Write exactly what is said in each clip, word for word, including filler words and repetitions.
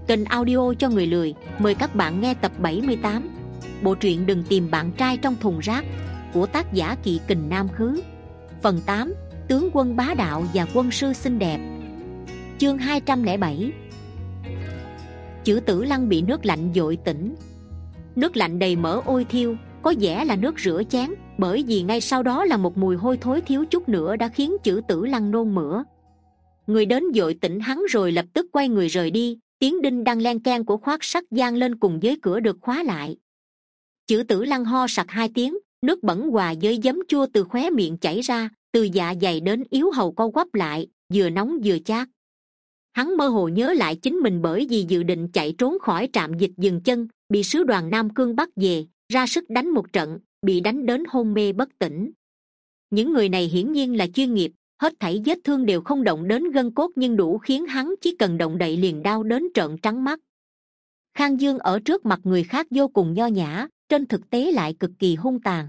Kênh audio cho người lười mời các bạn nghe tập bảy mươi tám bộ truyện Đừng tìm bạn trai trong thùng rác của tác giả Kỵ Kình Nam Khứ. Phần tám, tướng quân bá đạo và quân sư xinh đẹp. Chương hai trăm lẻ bảy. Chữ Tử Lăng bị nước lạnh dội tỉnh. Nước lạnh đầy mỡ ôi thiêu, có vẻ là nước rửa chén, bởi vì ngay sau đó là một mùi hôi thối thiếu chút nữa đã khiến Chữ Tử Lăng nôn mửa. Người đến dội tỉnh hắn rồi lập tức quay người rời đi. Tiếng đinh đang len keng của khoác sắt vang lên cùng với cửa được khóa lại. Chữ Tử Lăng ho sặc hai tiếng, nước bẩn hòa với giấm chua từ khóe miệng chảy ra, từ dạ dày đến yếu hầu co quắp lại, vừa nóng vừa chát. Hắn mơ hồ nhớ lại chính mình bởi vì dự định chạy trốn khỏi trạm dịch dừng chân, bị sứ đoàn Nam Cương bắt về, ra sức đánh một trận, bị đánh đến hôn mê bất tỉnh. Những người này hiển nhiên là chuyên nghiệp, hết thảy vết thương đều không động đến gân cốt nhưng đủ khiến hắn chỉ cần động đậy liền đau đến trợn trắng mắt. Khang Dương ở trước mặt người khác vô cùng nho nhã, trên thực tế lại cực kỳ hung tàn.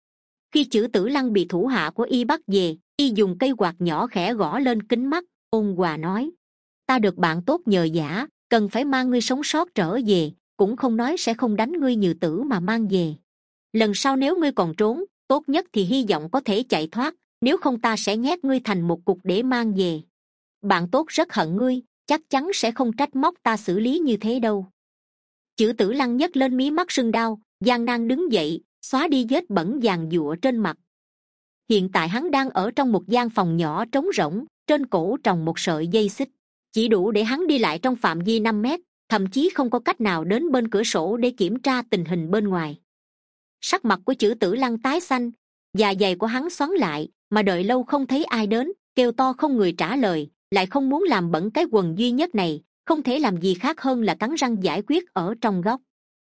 Khi Chữ Tử Lăng bị thủ hạ của y bắt về, y dùng cây quạt nhỏ khẽ gõ lên kính mắt, ôn hòa nói: ta được bạn tốt nhờ vả, cần phải mang ngươi sống sót trở về, cũng không nói sẽ không đánh ngươi như tử mà mang về. Lần sau nếu ngươi còn trốn, tốt nhất thì hy vọng có thể chạy thoát, nếu không ta sẽ nhét ngươi thành một cục để mang về. Bạn tốt rất hận ngươi, chắc chắn sẽ không trách móc ta xử lý như thế đâu. Chữ Tử Lăng nhấc lên mí mắt sưng đau, gian nan đứng dậy, xóa đi vết bẩn vàng giụa trên mặt. Hiện tại hắn đang ở trong một gian phòng nhỏ trống rỗng, trên cổ trồng một sợi dây xích, chỉ đủ để hắn đi lại trong phạm vi năm mét, thậm chí không có cách nào đến bên cửa sổ để kiểm tra tình hình bên ngoài. Sắc mặt của Chữ Tử Lăng tái xanh, dạ dày của hắn xoắn lại, mà đợi lâu không thấy ai đến, kêu to không người trả lời, lại không muốn làm bẩn cái quần duy nhất này, không thể làm gì khác hơn là cắn răng giải quyết ở trong góc.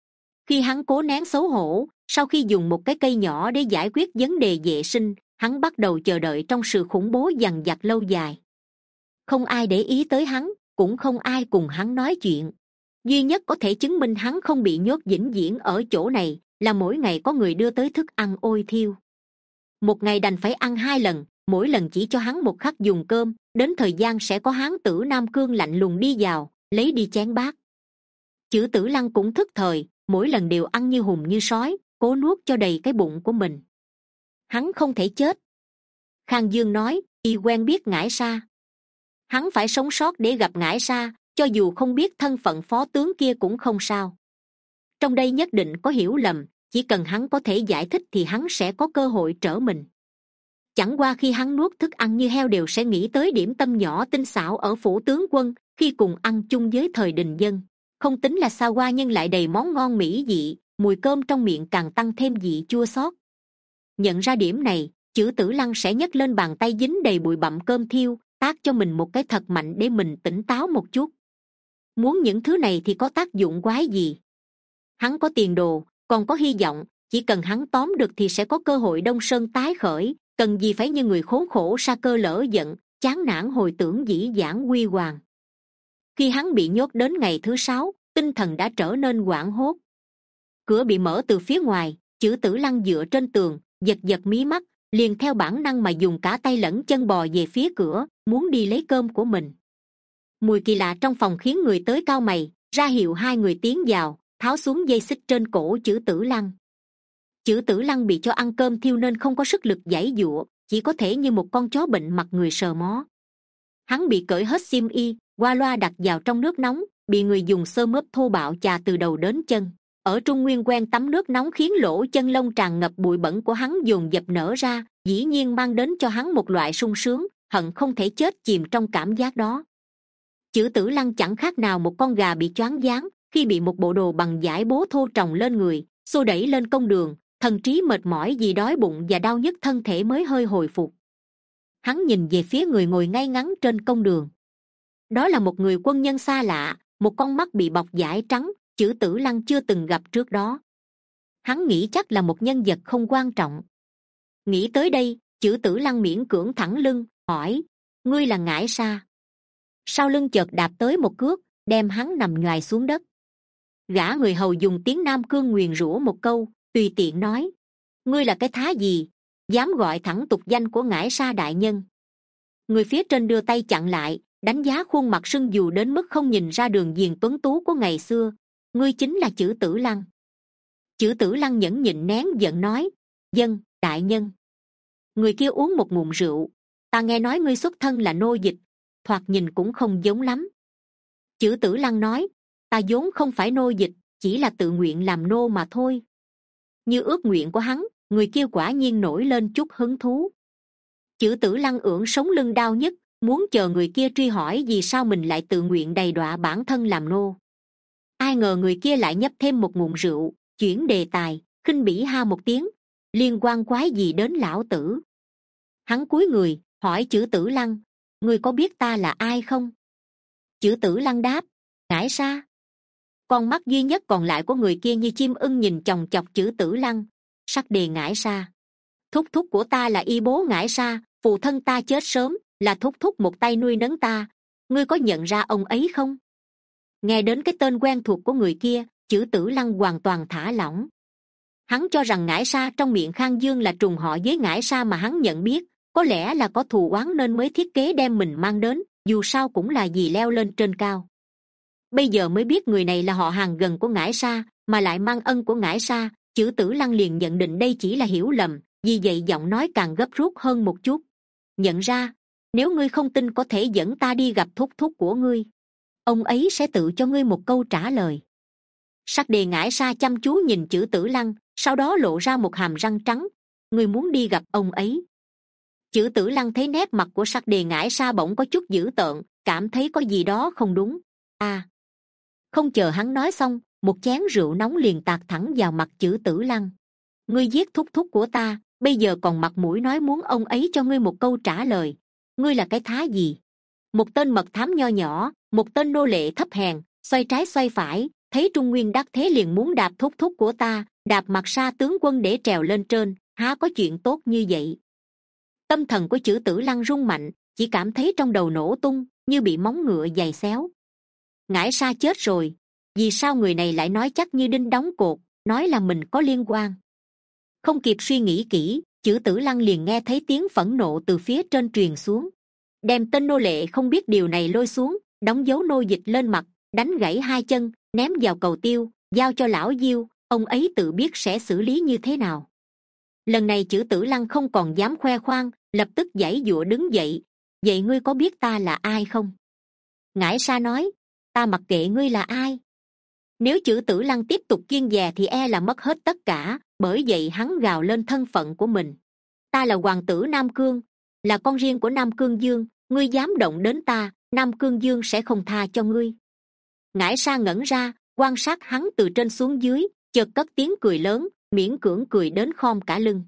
Khi hắn cố nén xấu hổ, sau khi dùng một cái cây nhỏ để giải quyết vấn đề vệ sinh, hắn bắt đầu chờ đợi trong sự khủng bố dằng dặc lâu dài. Không ai để ý tới hắn, cũng không ai cùng hắn nói chuyện. Duy nhất có thể chứng minh hắn không bị nhốt vĩnh viễn ở chỗ này là mỗi ngày có người đưa tới thức ăn ôi thiêu. Một ngày đành phải ăn hai lần, mỗi lần chỉ cho hắn một khắc dùng cơm, đến thời gian sẽ có hán tử Nam Cương lạnh lùng đi vào, lấy đi chén bát. Chữ Tử Lăng cũng thức thời, mỗi lần đều ăn như hùng như sói, cố nuốt cho đầy cái bụng của mình. Hắn không thể chết. Khang Dương nói, y quen biết Ngải Sa. Hắn phải sống sót để gặp Ngải Sa, cho dù không biết thân phận phó tướng kia cũng không sao. Trong đây nhất định có hiểu lầm, chỉ cần hắn có thể giải thích thì hắn sẽ có cơ hội trở mình. Chẳng qua khi hắn nuốt thức ăn như heo đều sẽ nghĩ tới điểm tâm nhỏ tinh xảo ở phủ tướng quân khi cùng ăn chung với thời Đình Dân, không tính là xa hoa nhưng lại đầy món ngon mỹ vị, mùi cơm trong miệng càng tăng thêm vị chua xót. Nhận ra điểm này, Chữ Tử Lăng sẽ nhấc lên bàn tay dính đầy bụi bặm cơm thiêu, tát cho mình một cái thật mạnh để mình tỉnh táo một chút. Muốn những thứ này thì có tác dụng quái gì? Hắn có tiền đồ, còn có hy vọng, chỉ cần hắn tóm được thì sẽ có cơ hội Đông Sơn tái khởi, cần gì phải như người khốn khổ sa cơ lỡ giận, chán nản hồi tưởng dĩ vãng huy hoàng. Khi hắn bị nhốt đến ngày thứ sáu, tinh thần đã trở nên hoảng hốt. Cửa bị mở từ phía ngoài, Chữ Tử Lăng dựa trên tường, giật giật mí mắt, liền theo bản năng mà dùng cả tay lẫn chân bò về phía cửa, muốn đi lấy cơm của mình. Mùi kỳ lạ trong phòng khiến người tới cau mày, ra hiệu hai người tiến vào, tháo xuống dây xích trên cổ Chữ Tử Lăng. Chữ Tử Lăng bị cho ăn cơm thiêu nên không có sức lực giãy giụa, chỉ có thể như một con chó bệnh mặt người sờ mó. Hắn bị cởi hết xiêm y, qua loa đặt vào trong nước nóng, bị người dùng xơ mớp thô bạo chà từ đầu đến chân. Ở Trung Nguyên quen tắm nước nóng khiến lỗ chân lông tràn ngập bụi bẩn của hắn dồn dập nở ra, dĩ nhiên mang đến cho hắn một loại sung sướng, hận không thể chết chìm trong cảm giác đó. Chữ Tử Lăng chẳng khác nào một con gà bị choáng váng khi bị một bộ đồ bằng vải bố thô trồng lên người, xô đẩy lên công đường, thần trí mệt mỏi vì đói bụng và đau nhức thân thể mới hơi hồi phục. Hắn nhìn về phía người ngồi ngay ngắn trên công đường. Đó là một người quân nhân xa lạ, một con mắt bị bọc vải trắng, Chữ Tử Lăng chưa từng gặp trước đó. Hắn nghĩ chắc là một nhân vật không quan trọng. Nghĩ tới đây, Chữ Tử Lăng miễn cưỡng thẳng lưng, hỏi, ngươi là Ngải Sa? Sau lưng chợt đạp tới một cước, đem hắn nằm nhoài xuống đất. Gã người hầu dùng tiếng Nam Cương nguyền rủa một câu, tùy tiện nói, ngươi là cái thá gì, dám gọi thẳng tục danh của Ngải Sa đại nhân? Người phía trên đưa tay chặn lại, đánh giá khuôn mặt sưng dù đến mức không nhìn ra đường viền tuấn tú của ngày xưa. Ngươi chính là Chử Tử Lăng. Chử Tử Lăng nhẫn nhịn nén giận nói: Dân, đại nhân. Người kia uống một ngụm rượu: Ta nghe nói ngươi xuất thân là nô dịch, thoạt nhìn cũng không giống lắm. Chử Tử Lăng nói: Ta vốn không phải nô dịch, chỉ là tự nguyện làm nô mà thôi. Như ước nguyện của hắn, người kia quả nhiên nổi lên chút hứng thú. Chử Tử Lăng ưỡn sống lưng đau nhất, muốn chờ người kia truy hỏi vì sao mình lại tự nguyện đầy đọa bản thân làm nô. Ai ngờ người kia lại nhấp thêm một ngụm rượu, chuyển đề tài, khinh bỉ ha một tiếng: Liên quan quái gì đến lão tử? Hắn cúi người hỏi Chử Tử Lăng: Ngươi có biết ta là ai không? Chử Tử Lăng đáp: Ngải Sa. Con mắt duy nhất còn lại của người kia như chim ưng nhìn chòng chọc Chử Tử Lăng. Sắc đề Ngải Sa. Thúc thúc của ta là y bố Ngải Sa, phụ thân ta chết sớm, là thúc thúc một tay nuôi nấng ta. Ngươi có nhận ra ông ấy không? Nghe đến cái tên quen thuộc của người kia, Chử Tử Lăng hoàn toàn thả lỏng. Hắn cho rằng Ngải Sa trong miệng Khang Dương là trùng họ với Ngải Sa mà hắn nhận biết, có lẽ là có thù oán nên mới thiết kế đem mình mang đến, dù sao cũng là vì leo lên trên cao. Bây giờ mới biết người này là họ hàng gần của Ngải Sa, mà lại mang ân của Ngải Sa. Chử Tử Lăng liền nhận định đây chỉ là hiểu lầm, vì vậy giọng nói càng gấp rút hơn một chút. Nhận ra, nếu ngươi không tin có thể dẫn ta đi gặp thúc thúc của ngươi, ông ấy sẽ tự cho ngươi một câu trả lời. Sắc đề Ngải Sa chăm chú nhìn Chử Tử Lăng, sau đó lộ ra một hàm răng trắng. Ngươi muốn đi gặp ông ấy? Chử Tử Lăng thấy nét mặt của sắc đề Ngải Sa bỗng có chút dữ tợn, cảm thấy có gì đó không đúng. À, không chờ hắn nói xong, một chén rượu nóng liền tạt thẳng vào mặt Chử Tử Lăng. Ngươi giết thúc thúc của ta, bây giờ còn mặt mũi nói muốn ông ấy cho ngươi một câu trả lời. Ngươi là cái thá gì? Một tên mật thám nho nhỏ, một tên nô lệ thấp hèn, xoay trái xoay phải, thấy Trung Nguyên đắc thế liền muốn đạp thúc thúc của ta, đạp mặt Sa tướng quân để trèo lên trên, há có chuyện tốt như vậy? Tâm thần của Chử Tử Lăng rung mạnh, chỉ cảm thấy trong đầu nổ tung, như bị móng ngựa giày xéo. Ngải Sa chết rồi, vì sao người này lại nói chắc như đinh đóng cột, nói là mình có liên quan? Không kịp suy nghĩ kỹ, Chử Tử Lăng liền nghe thấy tiếng phẫn nộ từ phía trên truyền xuống. Đem tên nô lệ không biết điều này lôi xuống, đóng dấu nô dịch lên mặt, đánh gãy hai chân, ném vào cầu tiêu, giao cho lão Diêu, ông ấy tự biết sẽ xử lý như thế nào. Lần này Chử Tử Lăng không còn dám khoe khoang, lập tức giãy giụa đứng dậy. Vậy ngươi có biết ta là ai không? Ngải Sa nói: Ta mặc kệ ngươi là ai. Nếu Chử Tử Lăng tiếp tục kiêng dè thì e là mất hết tất cả, bởi vậy hắn gào lên thân phận của mình. Ta là hoàng tử Nam Cương, là con riêng của Nam Cương Dương, ngươi dám động đến ta, Nam Cương Dương sẽ không tha cho ngươi. Ngải Sa ngẩn ra, quan sát hắn từ trên xuống dưới, chợt cất tiếng cười lớn, miễn cưỡng cười đến khom cả lưng.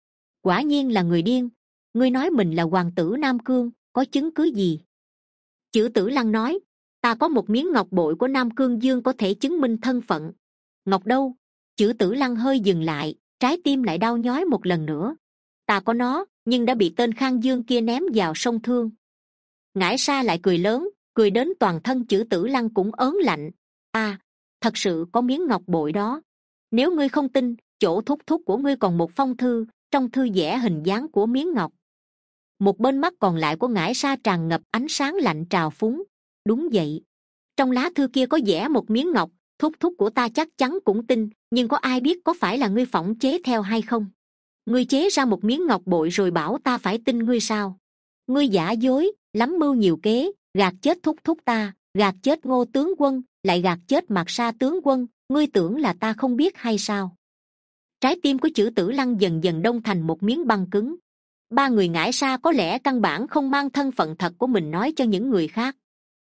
Quả nhiên là người điên. Ngươi nói mình là hoàng tử Nam Cương, có chứng cứ gì? Chử Tử Lăng nói: Ta có một miếng ngọc bội của Nam Cương Dương có thể chứng minh thân phận. Ngọc đâu? Chử Tử Lăng hơi dừng lại, trái tim lại đau nhói một lần nữa. Ta có nó, nhưng đã bị tên Khang Dương kia ném vào sông Thương. Ngải Sa lại cười lớn, cười đến toàn thân Chử Tử Lăng cũng ớn lạnh. À, thật sự có miếng ngọc bội đó. Nếu ngươi không tin, chỗ thúc thúc của ngươi còn một phong thư, trong thư vẽ hình dáng của miếng ngọc. Một bên mắt còn lại của Ngải Sa tràn ngập ánh sáng lạnh trào phúng. Đúng vậy, trong lá thư kia có vẽ một miếng ngọc, thúc thúc của ta chắc chắn cũng tin, nhưng có ai biết có phải là ngươi phỏng chế theo hay không? Ngươi chế ra một miếng ngọc bội rồi bảo ta phải tin ngươi sao? Ngươi giả dối, lắm mưu nhiều kế, gạt chết thúc thúc ta, gạt chết Ngô tướng quân, lại gạt chết Mạc Sa tướng quân. Ngươi tưởng là ta không biết hay sao? Trái tim của Chử Tử Lăng dần dần đông thành một miếng băng cứng. Ba người Ngải Sa có lẽ căn bản không mang thân phận thật của mình nói cho những người khác.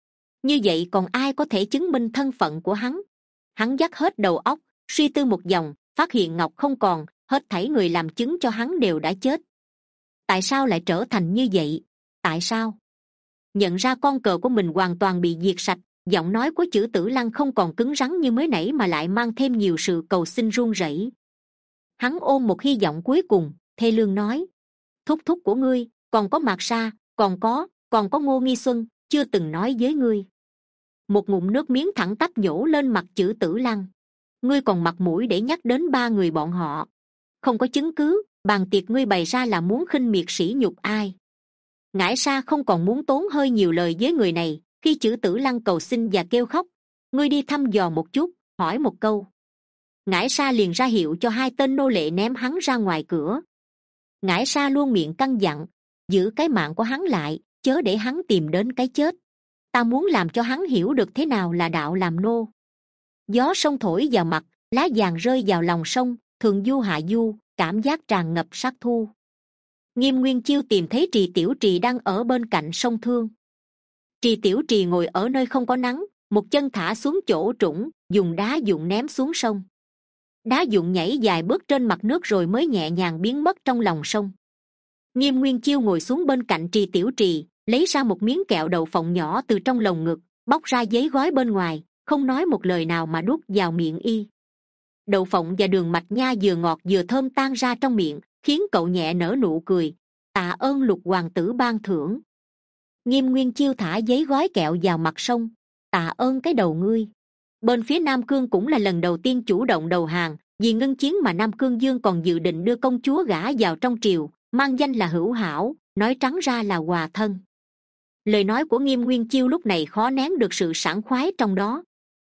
Như vậy còn ai có thể chứng minh thân phận của hắn? Hắn dắt hết đầu óc, suy tư một vòng, phát hiện ngọc không còn, hết thảy người làm chứng cho hắn đều đã chết. Tại sao lại trở thành như vậy? Tại sao? Nhận ra con cờ của mình hoàn toàn bị diệt sạch, giọng nói của Chử Tử Lăng không còn cứng rắn như mới nãy mà lại mang thêm nhiều sự cầu xin run rẩy. Hắn ôm một hy vọng cuối cùng, thê lương nói: Thúc thúc của ngươi, còn có Mạc Sa, còn có, còn có Ngô Nghi Xuân, chưa từng nói với ngươi. Một ngụm nước miếng thẳng tắp nhổ lên mặt Chử Tử Lăng. Ngươi còn mặt mũi để nhắc đến ba người bọn họ? Không có chứng cứ, bàn tiệc ngươi bày ra là muốn khinh miệt sỉ nhục ai? Ngải Sa không còn muốn tốn hơi nhiều lời với người này. Khi Chử Tử Lăng cầu xin và kêu khóc, ngươi đi thăm dò một chút, hỏi một câu. Ngải Sa liền ra hiệu cho hai tên nô lệ ném hắn ra ngoài cửa. Ngải Sa luôn miệng căn dặn, giữ cái mạng của hắn lại, chớ để hắn tìm đến cái chết. Ta muốn làm cho hắn hiểu được thế nào là đạo làm nô. Gió sông thổi vào mặt, lá vàng rơi vào lòng sông, thượng du hạ du, cảm giác tràn ngập sắc thu. Nghiêm Nguyên Chiêu tìm thấy Trì Tiểu Trì đang ở bên cạnh sông Thương. Trì Tiểu Trì ngồi ở nơi không có nắng, một chân thả xuống chỗ trũng, dùng đá dụng ném xuống sông. Đá dụng nhảy dài bước trên mặt nước rồi mới nhẹ nhàng biến mất trong lòng sông. Nghiêm Nguyên Chiêu ngồi xuống bên cạnh Trì Tiểu Trì, lấy ra một miếng kẹo đậu phộng nhỏ từ trong lồng ngực, bóc ra giấy gói bên ngoài, không nói một lời nào mà đút vào miệng y. Đậu phộng và đường mạch nha vừa ngọt vừa thơm tan ra trong miệng, khiến cậu nhẹ nở nụ cười. Tạ ơn Lục hoàng tử ban thưởng. Nghiêm Nguyên Chiêu thả giấy gói kẹo vào mặt sông. Tạ ơn cái đầu ngươi. Bên phía Nam Cương cũng là lần đầu tiên chủ động đầu hàng, vì ngưng chiến mà Nam Cương Dương còn dự định đưa công chúa gả vào trong triều, mang danh là Hữu Hảo, nói trắng ra là hòa thân. Lời nói của Nghiêm Nguyên Chiêu lúc này khó nén được sự sảng khoái trong đó.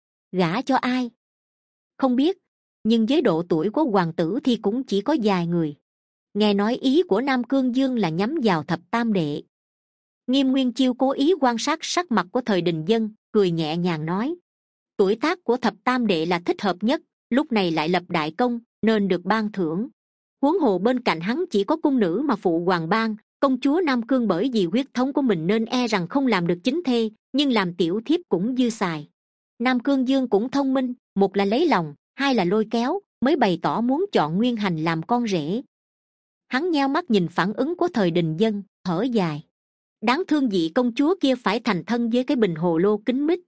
Gả cho ai? Không biết, nhưng với độ tuổi của hoàng tử thì cũng chỉ có vài người. Nghe nói ý của Nam Cương Dương là nhắm vào thập tam đệ. Nghiêm Nguyên Chiêu cố ý quan sát sắc mặt của Thời Đình Dân, cười nhẹ nhàng nói. Tuổi tác của thập tam đệ là thích hợp nhất, lúc này lại lập đại công, nên được ban thưởng. Huống hồ bên cạnh hắn chỉ có cung nữ mà phụ hoàng ban, công chúa Nam Cương bởi vì huyết thống của mình nên e rằng không làm được chính thê, nhưng làm tiểu thiếp cũng dư xài. Nam Cương Dương cũng thông minh, một là lấy lòng, hai là lôi kéo, mới bày tỏ muốn chọn Nguyên Hành làm con rể. Hắn nheo mắt nhìn phản ứng của Thời Đình Dân, thở dài. Đáng thương vị công chúa kia phải thành thân với cái bình hồ lô kính mít.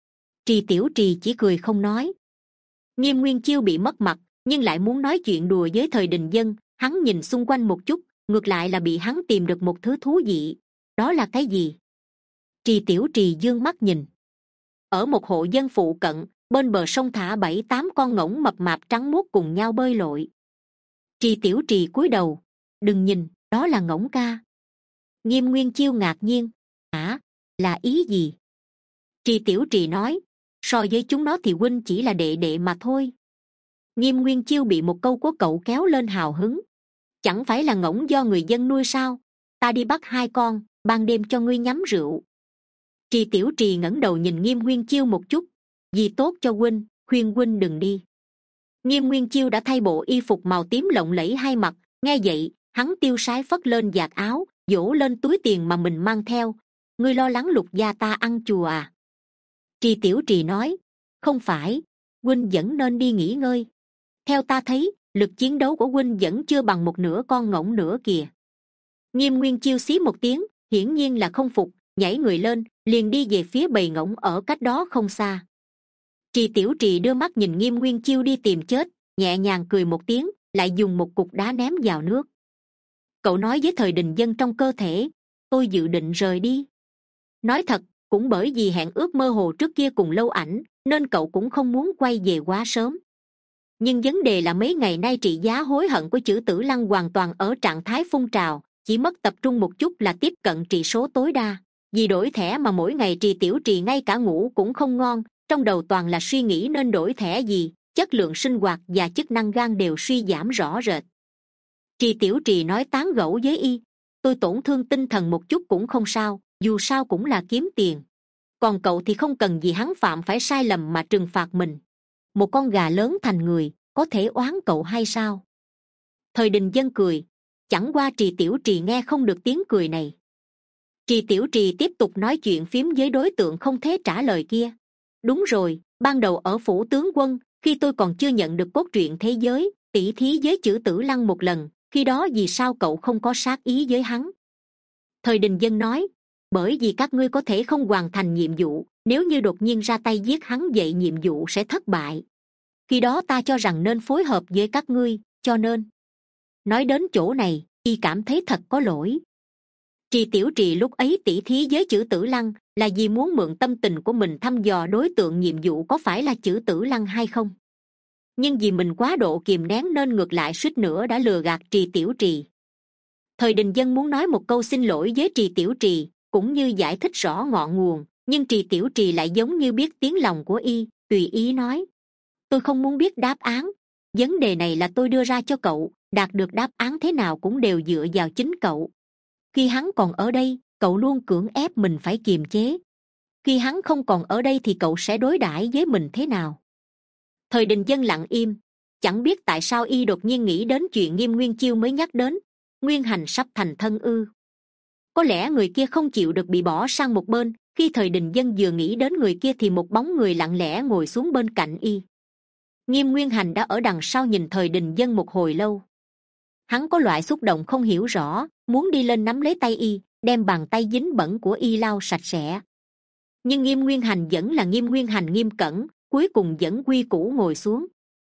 Trì Tiểu Trì chỉ cười không nói. Nghiêm Nguyên Chiêu bị mất mặt, nhưng lại muốn nói chuyện đùa với Thời Đình Dân. Hắn nhìn xung quanh một chút, ngược lại là bị hắn tìm được một thứ thú vị. Đó là cái gì? Trì Tiểu Trì dương mắt nhìn. Ở một hộ dân phụ cận, bên bờ sông thả bảy tám con ngỗng mập mạp trắng muốt cùng nhau bơi lội. Trì Tiểu Trì cúi đầu. Đừng nhìn, đó là ngỗng ca. Nghiêm Nguyên Chiêu ngạc nhiên. Hả? Là ý gì? Trì Tiểu Trì nói. So với chúng nó thì huynh chỉ là đệ đệ mà thôi. Nghiêm Nguyên Chiêu bị một câu của cậu kéo lên hào hứng. Chẳng phải là ngỗng do người dân nuôi sao? Ta đi bắt hai con, ban đêm cho ngươi nhắm rượu. Trì Tiểu Trì ngẩng đầu nhìn Nghiêm Nguyên Chiêu một chút. Vì tốt cho huynh, khuyên huynh đừng đi. Nghiêm Nguyên Chiêu đã thay bộ y phục màu tím lộng lẫy hai mặt. Nghe vậy, hắn tiêu sái phất lên vạt áo, vỗ lên túi tiền mà mình mang theo. Ngươi lo lắng Lục gia ta ăn chùa à? Trì Tiểu Trì nói. Không phải, huynh vẫn nên đi nghỉ ngơi. Theo ta thấy, lực chiến đấu của huynh vẫn chưa bằng một nửa con ngỗng nữa kìa. Nghiêm Nguyên Chiêu xí một tiếng, hiển nhiên là không phục, nhảy người lên, liền đi về phía bầy ngỗng ở cách đó không xa. Trì Tiểu Trì đưa mắt nhìn Nghiêm Nguyên Chiêu đi tìm chết, nhẹ nhàng cười một tiếng, lại dùng một cục đá ném vào nước. Cậu nói với Thời Đình Dân trong cơ thể, tôi dự định rời đi. Nói thật, cũng bởi vì hẹn ước mơ hồ trước kia cùng Lâu Ảnh, nên cậu cũng không muốn quay về quá sớm. Nhưng vấn đề là mấy ngày nay trị giá hối hận của Chử Tử Lăng hoàn toàn ở trạng thái phun trào, chỉ mất tập trung một chút là tiếp cận trị số tối đa. Vì đổi thẻ mà mỗi ngày Trì Tiểu Trì ngay cả ngủ cũng không ngon, trong đầu toàn là suy nghĩ nên đổi thẻ gì, chất lượng sinh hoạt và chức năng gan đều suy giảm rõ rệt. Trì Tiểu Trì nói tán gẫu với y. Tôi tổn thương tinh thần một chút cũng không sao, dù sao cũng là kiếm tiền. Còn cậu thì không cần vì hắn phạm phải sai lầm mà trừng phạt mình. Một con gà lớn thành người, có thể oán cậu hay sao? Thời Đình Dân cười. Chẳng qua Trì Tiểu Trì nghe không được tiếng cười này. Trì Tiểu Trì tiếp tục nói chuyện phím với đối tượng không thể trả lời kia. Đúng rồi, ban đầu ở phủ tướng quân, khi tôi còn chưa nhận được cốt truyện thế giới, tỷ thí với Chử Tử Lăng một lần, khi đó vì sao cậu không có sát ý với hắn? Thời Đình Dân nói. Bởi vì các ngươi có thể không hoàn thành nhiệm vụ, nếu như đột nhiên ra tay giết hắn vậy nhiệm vụ sẽ thất bại. Khi đó ta cho rằng nên phối hợp với các ngươi, cho nên. Nói đến chỗ này, y cảm thấy thật có lỗi. Trì Tiểu Trì lúc ấy tỉ thí với Chử Tử Lăng là vì muốn mượn tâm tình của mình thăm dò đối tượng nhiệm vụ có phải là Chử Tử Lăng hay không. Nhưng vì mình quá độ kìm nén nên ngược lại suýt nữa đã lừa gạt Trì Tiểu Trì. Thời Đình Dân muốn nói một câu xin lỗi với Trì Tiểu Trì, cũng như giải thích rõ ngọn nguồn, nhưng Trì Tiểu Trì lại giống như biết tiếng lòng của y, tùy ý nói: tôi không muốn biết đáp án, vấn đề này là tôi đưa ra cho cậu, đạt được đáp án thế nào cũng đều dựa vào chính cậu. Khi hắn còn ở đây, cậu luôn cưỡng ép mình phải kiềm chế. Khi hắn không còn ở đây thì cậu sẽ đối đãi với mình thế nào? Thời Đình Dân lặng im, chẳng biết tại sao y đột nhiên nghĩ đến chuyện Nghiêm Nguyên Chiêu mới nhắc đến. Nguyên Hành sắp thành thân ư? Có lẽ người kia không chịu được bị bỏ sang một bên. Khi Thời Đình Dân vừa nghĩ đến người kia thì một bóng người lặng lẽ ngồi xuống bên cạnh y. Nghiêm Nguyên Hành đã ở đằng sau nhìn Thời Đình Dân một hồi lâu. Hắn có loại xúc động không hiểu rõ, muốn đi lên nắm lấy tay y, đem bàn tay dính bẩn của y lau sạch sẽ. Nhưng Nghiêm Nguyên Hành vẫn là Nghiêm Nguyên Hành nghiêm cẩn, cuối cùng vẫn quy củ ngồi xuống.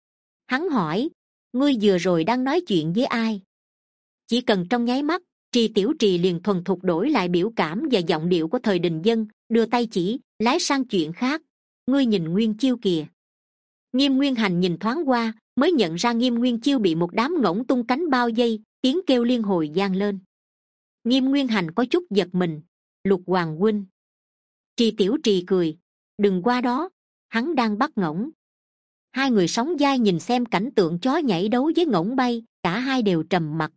Hắn hỏi: ngươi vừa rồi đang nói chuyện với ai? Chỉ cần trong nháy mắt, Trì Tiểu Trì liền thuần thục đổi lại biểu cảm và giọng điệu của Thời Đình Dân, đưa tay chỉ lái sang chuyện khác. ngươi nhìn Nguyên Chiêu kìa. Nghiêm Nguyên Hành nhìn thoáng qua, mới nhận ra Nghiêm Nguyên Chiêu bị một đám ngỗng tung cánh bao vây, tiếng kêu liên hồi vang lên. Nghiêm Nguyên Hành có chút giật mình. Lục Hoàng huynh. Trì Tiểu Trì cười: đừng qua đó, hắn đang bắt ngỗng. Hai người sóng vai nhìn xem cảnh tượng chó nhảy đấu với ngỗng bay, cả hai đều trầm mặc.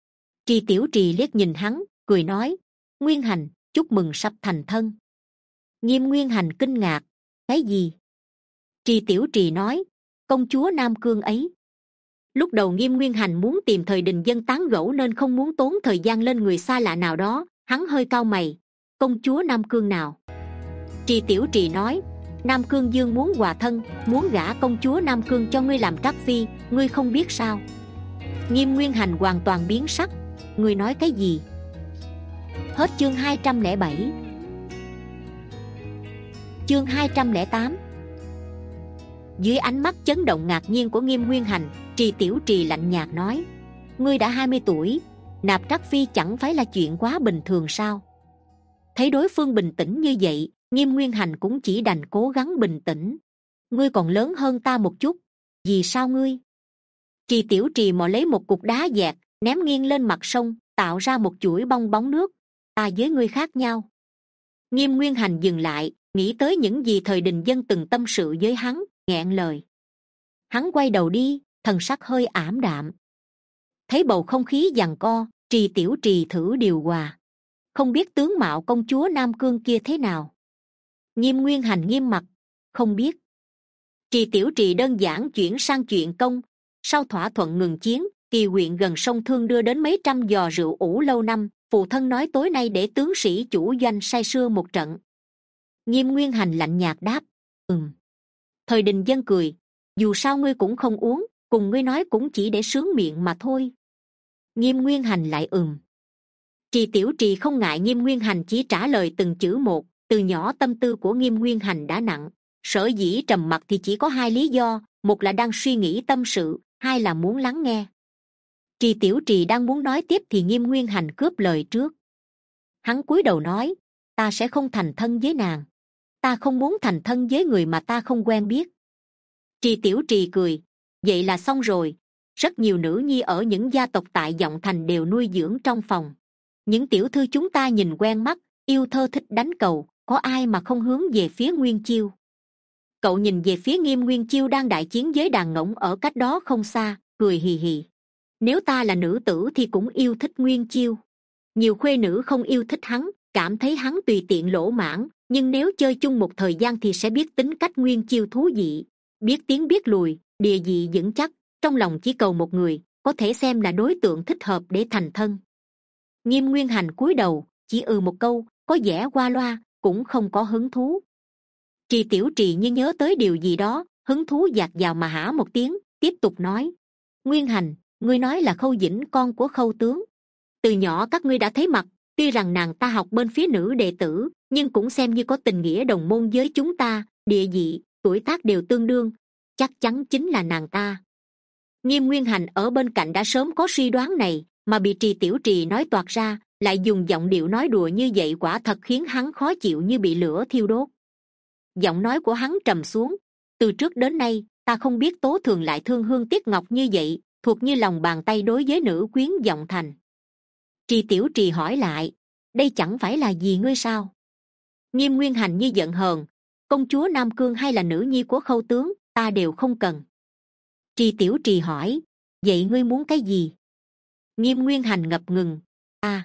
Trì Tiểu Trì liếc nhìn hắn, cười nói: Nguyên Hành, chúc mừng sắp thành thân. Nghiêm Nguyên Hành kinh ngạc: cái gì? Trì Tiểu Trì nói: công chúa Nam Cương ấy. Lúc đầu Nghiêm Nguyên Hành muốn tìm Thời Đình Dân tán gẫu nên không muốn tốn thời gian lên người xa lạ nào đó. Hắn hơi cau mày: công chúa Nam Cương nào? Trì Tiểu Trì nói: Nam Cương Dương muốn hòa thân, muốn gả công chúa Nam Cương cho ngươi làm trắc phi, ngươi không biết sao? Nghiêm Nguyên Hành hoàn toàn biến sắc: ngươi nói cái gì? Hết chương hai trăm lẻ bảy. Chương hai trăm lẻ tám. Dưới ánh mắt chấn động ngạc nhiên của Nghiêm Nguyên Hành, Trì Tiểu Trì lạnh nhạt nói: ngươi đã hai mươi tuổi, nạp trắc phi chẳng phải là chuyện quá bình thường sao? Thấy đối phương bình tĩnh như vậy, Nghiêm Nguyên Hành cũng chỉ đành cố gắng bình tĩnh. Ngươi còn lớn hơn ta một chút, vì sao ngươi? Trì Tiểu Trì mò lấy một cục đá dẹt, ném nghiêng lên mặt sông, tạo ra một chuỗi bong bóng nước. Ta với ngươi khác nhau. Nghiêm Nguyên Hành dừng lại, nghĩ tới những gì Thời Đình Dân từng tâm sự với hắn, nghẹn lời. Hắn quay đầu đi, thần sắc hơi ảm đạm. Thấy bầu không khí giằng co, Trì Tiểu Trì thử điều hòa: không biết tướng mạo công chúa Nam Cương kia thế nào? Nghiêm Nguyên Hành nghiêm mặt: không biết. Trì Tiểu Trì đơn giản chuyển sang chuyện công. Sau thỏa thuận ngừng chiến, Kỳ huyện gần sông Thương đưa đến mấy trăm giò rượu ủ lâu năm. Phụ thân nói tối nay để tướng sĩ chủ doanh say sưa một trận. Nghiêm Nguyên Hành lạnh nhạt đáp: ừm. Thời Đình Dân cười: dù sao ngươi cũng không uống, cùng ngươi nói cũng chỉ để sướng miệng mà thôi. Nghiêm Nguyên Hành lại ừm. Trì Tiểu Trì không ngại Nghiêm Nguyên Hành chỉ trả lời từng chữ một. Từ nhỏ tâm tư của Nghiêm Nguyên Hành đã nặng, sở dĩ trầm mặc thì chỉ có hai lý do: một là đang suy nghĩ tâm sự, hai là muốn lắng nghe. Trì Tiểu Trì đang muốn nói tiếp thì Nghiêm Nguyên Hành cướp lời trước. Hắn cúi đầu nói: ta sẽ không thành thân với nàng. Ta không muốn thành thân với người mà ta không quen biết. Trì Tiểu Trì cười: vậy là xong rồi. Rất nhiều nữ nhi ở những gia tộc tại Giọng Thành đều nuôi dưỡng trong phòng. Những tiểu thư chúng ta nhìn quen mắt, yêu thơ thích đánh cầu, có ai mà không hướng về phía Nguyên Chiêu? Cậu nhìn về phía Nghiêm Nguyên Chiêu đang đại chiến với đàn ngỗng ở cách đó không xa, cười hì hì: nếu ta là nữ tử thì cũng yêu thích Nguyên Chiêu. Nhiều khuê nữ không yêu thích hắn, cảm thấy hắn tùy tiện lỗ mãng, nhưng nếu chơi chung một thời gian thì sẽ biết tính cách Nguyên Chiêu thú vị, biết tiến biết lùi, địa vị vững chắc, trong lòng chỉ cầu một người, có thể xem là đối tượng thích hợp để thành thân. Nghiêm Nguyên Hành cúi đầu, chỉ ừ một câu, có vẻ qua loa, cũng không có hứng thú. Trì Tiểu Trì như nhớ tới điều gì đó, hứng thú dạt vào mà hả một tiếng, tiếp tục nói: Nguyên Hành, ngươi nói là Khâu Dĩnh con của Khâu tướng. Từ nhỏ các ngươi đã thấy mặt, tuy rằng nàng ta học bên phía nữ đệ tử, nhưng cũng xem như có tình nghĩa đồng môn với chúng ta, địa vị, tuổi tác đều tương đương, chắc chắn chính là nàng ta. Nghiêm Nguyên Hành ở bên cạnh đã sớm có suy đoán này, mà bị Trì Tiểu Trì nói toạc ra, lại dùng giọng điệu nói đùa như vậy quả thật khiến hắn khó chịu như bị lửa thiêu đốt. Giọng nói của hắn trầm xuống: từ trước đến nay ta không biết Tố Thường lại thương Hương Tiếc Ngọc như vậy, thuộc như lòng bàn tay đối với nữ quyến Giọng Thành. Trì Tiểu Trì hỏi lại, đây chẳng phải là gì ngươi sao? Nghiêm Nguyên Hành như giận hờn, công chúa Nam Cương hay là nữ nhi của Khâu tướng, ta đều không cần. Trì Tiểu Trì hỏi, vậy ngươi muốn cái gì? Nghiêm Nguyên Hành ngập ngừng, à.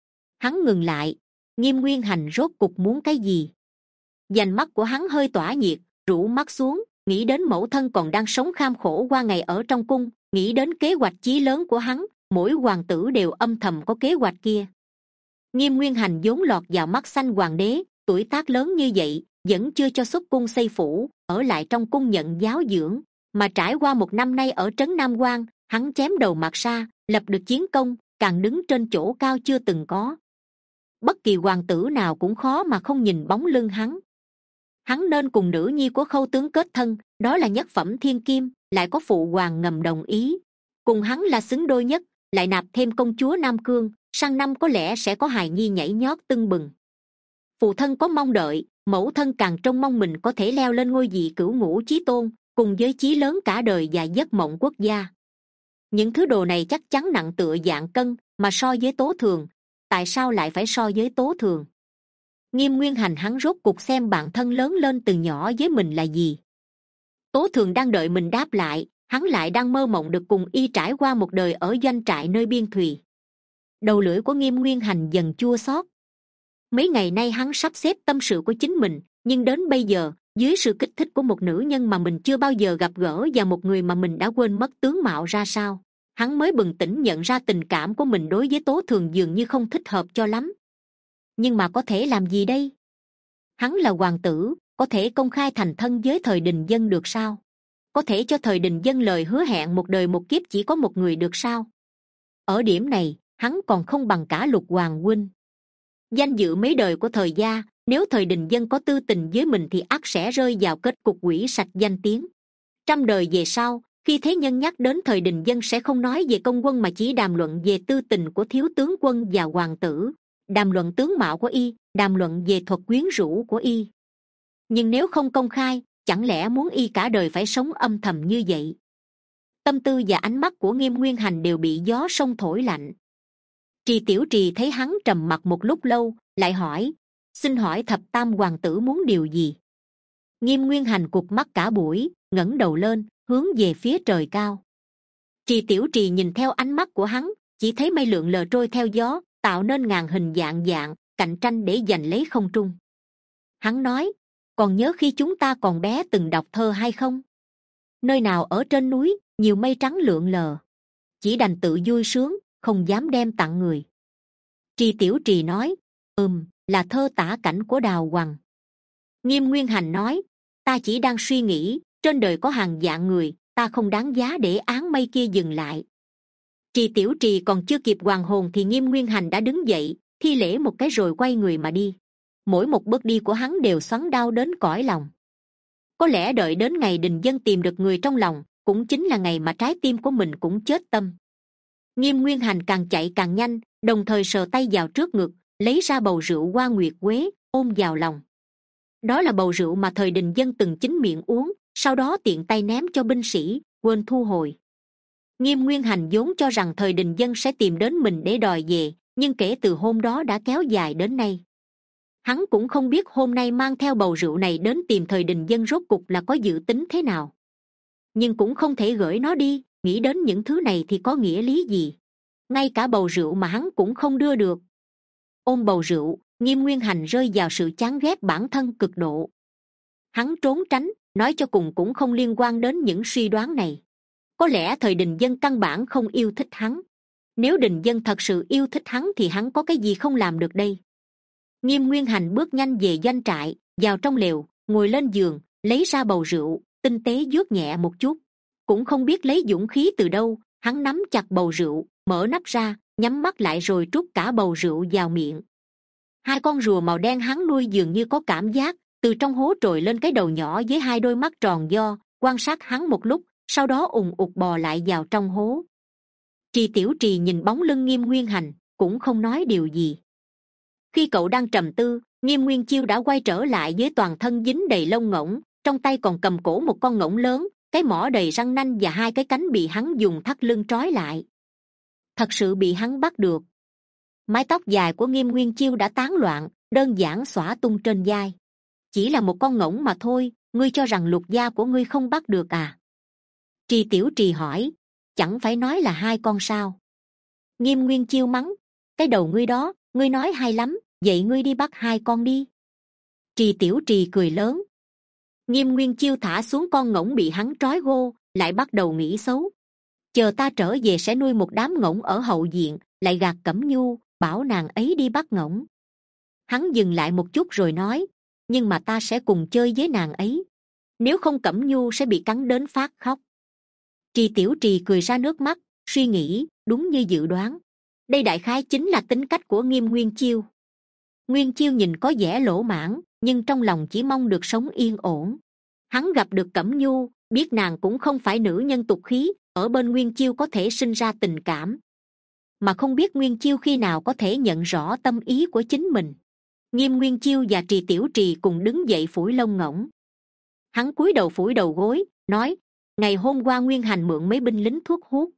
Hắn ngừng lại. Nghiêm Nguyên Hành rốt cục muốn cái gì? Dành mắt của hắn hơi tỏa nhiệt, rũ mắt xuống, nghĩ đến mẫu thân còn đang sống kham khổ qua ngày ở trong cung, nghĩ đến kế hoạch chí lớn của hắn. Mỗi hoàng tử đều âm thầm có kế hoạch kia. Nghiêm Nguyên Hành vốn lọt vào mắt xanh hoàng đế, tuổi tác lớn như vậy vẫn chưa cho xuất cung xây phủ, ở lại trong cung nhận giáo dưỡng, mà trải qua một năm nay ở trấn Nam Quan, hắn chém đầu mặt sa, lập được chiến công, càng đứng trên chỗ cao chưa từng có. Bất kỳ hoàng tử nào cũng khó mà không nhìn bóng lưng hắn. Hắn nên cùng nữ nhi của Khâu tướng kết thân, đó là nhất phẩm thiên kim, lại có phụ hoàng ngầm đồng ý, cùng hắn là xứng đôi nhất, lại nạp thêm công chúa Nam Cương, sang năm có lẽ sẽ có hài nhi nhảy nhót tưng bừng. Phụ thân có mong đợi, mẫu thân càng trông mong mình có thể leo lên ngôi vị cửu ngũ chí tôn, cùng với chí lớn cả đời và giấc mộng quốc gia. Những thứ đồ này chắc chắn nặng tựa vạn cân, mà so với Tố Thường, tại sao lại phải so với Tố Thường? Nghiêm Nguyên Hành hắn rốt cuộc xem bản thân lớn lên từ nhỏ với mình là gì. Tố Thường đang đợi mình đáp lại, hắn lại đang mơ mộng được cùng y trải qua một đời ở doanh trại nơi biên thùy. Đầu lưỡi của Nghiêm Nguyên Hành dần chua xót. Mấy ngày nay hắn sắp xếp tâm sự của chính mình, nhưng đến bây giờ, dưới sự kích thích của một nữ nhân mà mình chưa bao giờ gặp gỡ và một người mà mình đã quên mất tướng mạo ra sao, hắn mới bừng tỉnh nhận ra tình cảm của mình đối với Tố Thường dường như không thích hợp cho lắm. Nhưng mà có thể làm gì đây? Hắn là hoàng tử, có thể công khai thành thân với Thời Đình Dân được sao? Có thể cho Thời Đình Dân lời hứa hẹn một đời một kiếp chỉ có một người được sao? Ở điểm này, hắn còn không bằng cả Lục Hoàng huynh. Danh dự mấy đời của Thời gia, nếu Thời Đình Dân có tư tình với mình thì ắt sẽ rơi vào kết cục hủy sạch danh tiếng. Trăm đời về sau, khi thế nhân nhắc đến Thời Đình Dân sẽ không nói về công quân mà chỉ đàm luận về tư tình của thiếu tướng quân và hoàng tử, đàm luận tướng mạo của y, đàm luận về thuật quyến rũ của y. Nhưng nếu không công khai, chẳng lẽ muốn y cả đời phải sống âm thầm như vậy? Tâm tư và ánh mắt của Nghiêm Nguyên Hành đều bị gió sông thổi lạnh. Trì Tiểu Trì thấy hắn trầm mặc một lúc lâu, lại hỏi, xin hỏi thập tam hoàng tử muốn điều gì? Nghiêm Nguyên Hành cụp mắt cả buổi, ngẩng đầu lên, hướng về phía trời cao. Trì Tiểu Trì nhìn theo ánh mắt của hắn, chỉ thấy mây lượn lờ trôi theo gió, tạo nên ngàn hình dạng dạng, cạnh tranh để giành lấy không trung. Hắn nói, còn nhớ khi chúng ta còn bé từng đọc thơ hay không? Nơi nào ở trên núi, nhiều mây trắng lượn lờ, chỉ đành tự vui sướng, không dám đem tặng người. Trì Tiểu Trì nói, ừm, là thơ tả cảnh của Đào Hoàng. Nghiêm Nguyên Hành nói, ta chỉ đang suy nghĩ, trên đời có hàng vạn người, ta không đáng giá để áng mây kia dừng lại. Trì Tiểu Trì còn chưa kịp hoàn hồn thì Nghiêm Nguyên Hành đã đứng dậy, thi lễ một cái rồi quay người mà đi. Mỗi một bước đi của hắn đều xoắn đau đến cõi lòng. Có lẽ đợi đến ngày Đình Dân tìm được người trong lòng, cũng chính là ngày mà trái tim của mình cũng chết tâm. Nghiêm Nguyên Hành càng chạy càng nhanh, đồng thời sờ tay vào trước ngực, lấy ra bầu rượu Hoa Nguyệt Quế, ôm vào lòng. Đó là bầu rượu mà Thời Đình Dân từng chính miệng uống, sau đó tiện tay ném cho binh sĩ, quên thu hồi. Nghiêm Nguyên Hành vốn cho rằng Thời Đình Dân sẽ tìm đến mình để đòi về, nhưng kể từ hôm đó đã kéo dài đến nay. Hắn cũng không biết hôm nay mang theo bầu rượu này đến tìm Thời Đình Dân rốt cục là có dự tính thế nào. Nhưng cũng không thể gửi nó đi, nghĩ đến những thứ này thì có nghĩa lý gì. Ngay cả bầu rượu mà hắn cũng không đưa được. Ôm bầu rượu, Nghiêm Nguyên Hành rơi vào sự chán ghét bản thân cực độ. Hắn trốn tránh, nói cho cùng cũng không liên quan đến những suy đoán này. Có lẽ Thời Đình Dân căn bản không yêu thích hắn. Nếu Đình Dân thật sự yêu thích hắn thì hắn có cái gì không làm được đây? Nghiêm Nguyên Hành bước nhanh về doanh trại, vào trong lều, ngồi lên giường, lấy ra bầu rượu, tinh tế vuốt nhẹ một chút. Cũng không biết lấy dũng khí từ đâu, hắn nắm chặt bầu rượu, mở nắp ra, nhắm mắt lại rồi trút cả bầu rượu vào miệng. Hai con rùa màu đen hắn nuôi dường như có cảm giác, từ trong hố trồi lên cái đầu nhỏ với hai đôi mắt tròn vo, quan sát hắn một lúc, sau đó ùng ục bò lại vào trong hố. Trì Tiểu Trì nhìn bóng lưng Nghiêm Nguyên Hành, cũng không nói điều gì. Khi cậu đang trầm tư, Nghiêm Nguyên Chiêu đã quay trở lại với toàn thân dính đầy lông ngỗng, trong tay còn cầm cổ một con ngỗng lớn, cái mỏ đầy răng nanh và hai cái cánh bị hắn dùng thắt lưng trói lại. Thật sự bị hắn bắt được. Mái tóc dài của Nghiêm Nguyên Chiêu đã tán loạn, đơn giản xõa tung trên vai. Chỉ là một con ngỗng mà thôi, ngươi cho rằng lục gia của ngươi không bắt được à? Trì Tiểu Trì hỏi. Chẳng phải nói là hai con sao? Nghiêm Nguyên Chiêu mắng. Cái đầu ngươi đó, ngươi nói hay lắm, vậy ngươi đi bắt hai con đi. Trì Tiểu Trì cười lớn. Nghiêm Nguyên Chiêu thả xuống con ngỗng bị hắn trói gô, lại bắt đầu nghĩ xấu. Chờ ta trở về sẽ nuôi một đám ngỗng ở hậu viện, lại gạt Cẩm Nhu, bảo nàng ấy đi bắt ngỗng. Hắn dừng lại một chút rồi nói, nhưng mà ta sẽ cùng chơi với nàng ấy, nếu không Cẩm Nhu sẽ bị cắn đến phát khóc. Trì Tiểu Trì cười ra nước mắt, suy nghĩ, đúng như dự đoán, đây đại khái chính là tính cách của Nghiêm Nguyên Chiêu. Nguyên Chiêu nhìn có vẻ lỗ mãn, nhưng trong lòng chỉ mong được sống yên ổn. Hắn gặp được Cẩm Nhu, biết nàng cũng không phải nữ nhân tục khí, ở bên Nguyên Chiêu có thể sinh ra tình cảm, mà không biết Nguyên Chiêu khi nào có thể nhận rõ tâm ý của chính mình. Nghiêm Nguyên Chiêu và Trì Tiểu Trì cùng đứng dậy phủi lông ngỗng. Hắn cúi đầu phủi đầu gối, nói, ngày hôm qua Nguyên Hành mượn mấy binh lính thuốc hút.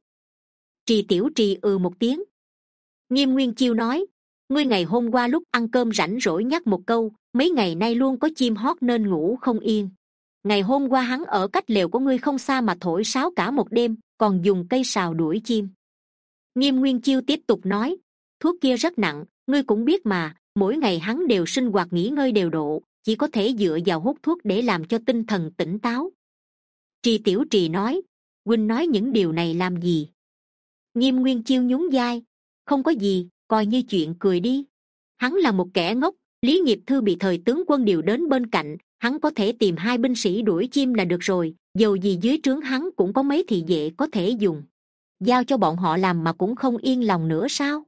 Trì Tiểu Trì ừ một tiếng. Nghiêm Nguyên Chiêu nói, ngươi ngày hôm qua lúc ăn cơm rảnh rỗi nhắc một câu, mấy ngày nay luôn có chim hót nên ngủ không yên. Ngày hôm qua hắn ở cách lều của ngươi không xa mà thổi sáo cả một đêm, còn dùng cây sào đuổi chim. Nghiêm Nguyên Chiêu tiếp tục nói, thuốc kia rất nặng, ngươi cũng biết mà, mỗi ngày hắn đều sinh hoạt nghỉ ngơi đều độ, chỉ có thể dựa vào hút thuốc để làm cho tinh thần tỉnh táo. Trì Tiểu Trì nói, huynh nói những điều này làm gì? Nghiêm Nguyên Chiêu nhún vai, không có gì, coi như chuyện cười đi. Hắn là một kẻ ngốc, Lý Nghiệp Thư bị thời tướng quân điều đến bên cạnh, hắn có thể tìm hai binh sĩ đuổi chim là được rồi, dầu gì dưới trướng hắn cũng có mấy thị vệ có thể dùng, giao cho bọn họ làm mà cũng không yên lòng nữa sao?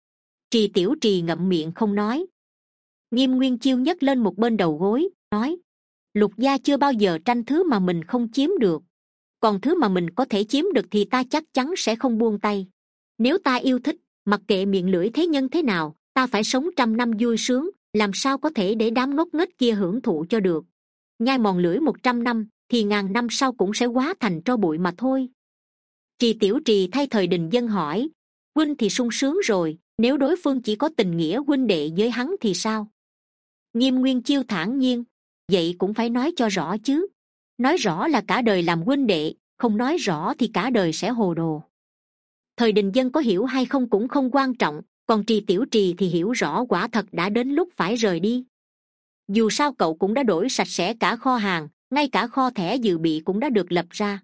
Trì Tiểu Trì ngậm miệng không nói. Nghiêm Nguyên Chiêu nhấc lên một bên đầu gối, nói, lục gia chưa bao giờ tranh thứ mà mình không chiếm được, còn thứ mà mình có thể chiếm được thì ta chắc chắn sẽ không buông tay. Nếu ta yêu thích, mặc kệ miệng lưỡi thế nhân thế nào, ta phải sống trăm năm vui sướng, làm sao có thể để đám ngốc nghếch kia hưởng thụ cho được. Nhai mòn lưỡi một trăm năm thì ngàn năm sau cũng sẽ hóa thành tro bụi mà thôi. Trì Tiểu Trì thay Thời Đình Dân hỏi, huynh thì sung sướng rồi, nếu đối phương chỉ có tình nghĩa huynh đệ với hắn thì sao? Nghiêm Nguyên Chiêu thản nhiên, vậy cũng phải nói cho rõ chứ. Nói rõ là cả đời làm huynh đệ, không nói rõ thì cả đời sẽ hồ đồ. Thời Đình Dân có hiểu hay không cũng không quan trọng, còn Trì Tiểu Trì thì hiểu rõ quả thật đã đến lúc phải rời đi. Dù sao cậu cũng đã đổi sạch sẽ cả kho hàng, ngay cả kho thẻ dự bị cũng đã được lập ra.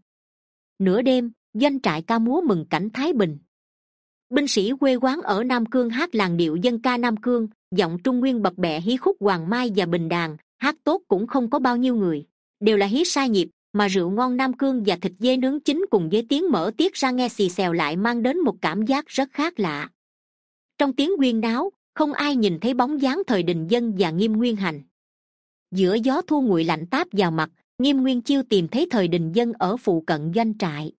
Nửa đêm, doanh trại ca múa mừng cảnh Thái Bình. Binh sĩ quê quán ở Nam Cương hát làn điệu dân ca Nam Cương, giọng Trung Nguyên bập bẹ hí khúc Hoàng Mai và Bình Đàn, hát tốt cũng không có bao nhiêu người, đều là hí sai nhịp, mà rượu ngon Nam Cương và thịt dê nướng chín cùng với tiếng mở tiết ra nghe xì xèo lại mang đến một cảm giác rất khác lạ. Trong tiếng huyên náo, không ai nhìn thấy bóng dáng Thời Đình Dân và Nghiêm Nguyên Hành. Giữa gió thu nguội lạnh táp vào mặt, Nghiêm Nguyên Chiêu tìm thấy Thời Đình Dân ở phụ cận doanh trại.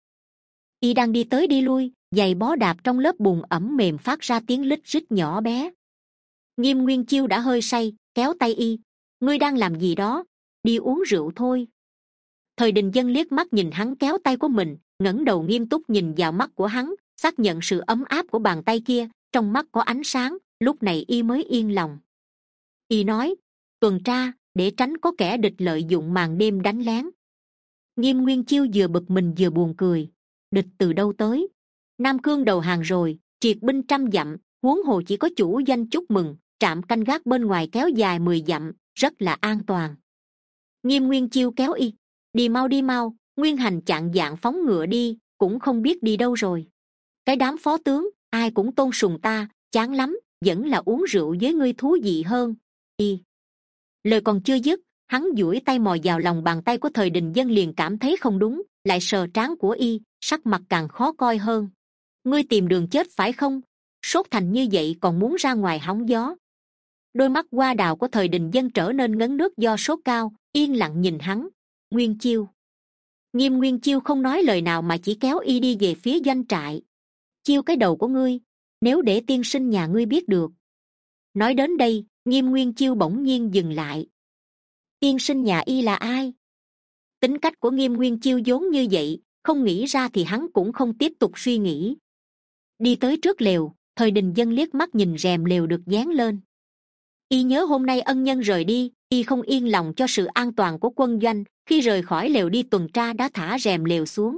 Y đang đi tới đi lui, giày bó đạp trong lớp bùn ẩm mềm phát ra tiếng lít rít nhỏ bé. Nghiêm Nguyên Chiêu đã hơi say, kéo tay Y, ngươi đang làm gì đó? Đi uống rượu thôi. Thời Đình Dân liếc mắt nhìn hắn kéo tay của mình, ngẩng đầu nghiêm túc nhìn vào mắt của hắn, xác nhận sự ấm áp của bàn tay kia, trong mắt có ánh sáng. Lúc này Y mới yên lòng. Y nói, tuần tra, để tránh có kẻ địch lợi dụng màn đêm đánh lén. Nghiêm Nguyên Chiêu vừa bực mình vừa buồn cười. Địch từ đâu tới? Nam Cương đầu hàng rồi, triệt binh trăm dặm, huống hồ chỉ có chủ danh chúc mừng, trạm canh gác bên ngoài kéo dài mười dặm, rất là an toàn. Nghiêm Nguyên Chiêu kéo Y, đi mau đi mau. Nguyên Hành chạng vạng phóng ngựa đi, cũng không biết đi đâu rồi. Cái đám phó tướng ai cũng tôn sùng ta, chán lắm, vẫn là uống rượu với ngươi thú vị hơn. Y lời còn chưa dứt, hắn duỗi tay mò vào lòng bàn tay của Thời Đình Dân liền cảm thấy không đúng, lại sờ trán của Y, sắc mặt càng khó coi hơn. Ngươi tìm đường chết phải không? Sốt thành như vậy còn muốn ra ngoài hóng gió? Đôi mắt hoa đào của Thời Đình Dân trở nên ngấn nước do sốt cao, yên lặng nhìn hắn. Nguyên Chiêu. Nghiêm Nguyên Chiêu không nói lời nào mà chỉ kéo Y đi về phía doanh trại. Chiêu cái đầu của ngươi, nếu để tiên sinh nhà ngươi biết được. Nói đến đây, Nghiêm Nguyên Chiêu bỗng nhiên dừng lại. Tiên sinh nhà Y là ai? Tính cách của Nghiêm Nguyên Chiêu vốn như vậy, không nghĩ ra thì hắn cũng không tiếp tục suy nghĩ. Đi tới trước lều, Thời Đình Dân liếc mắt nhìn rèm lều được dán lên. Y nhớ hôm nay ân nhân rời đi, y không yên lòng cho sự an toàn của quân doanh, khi rời khỏi lều đi tuần tra đã thả rèm lều xuống.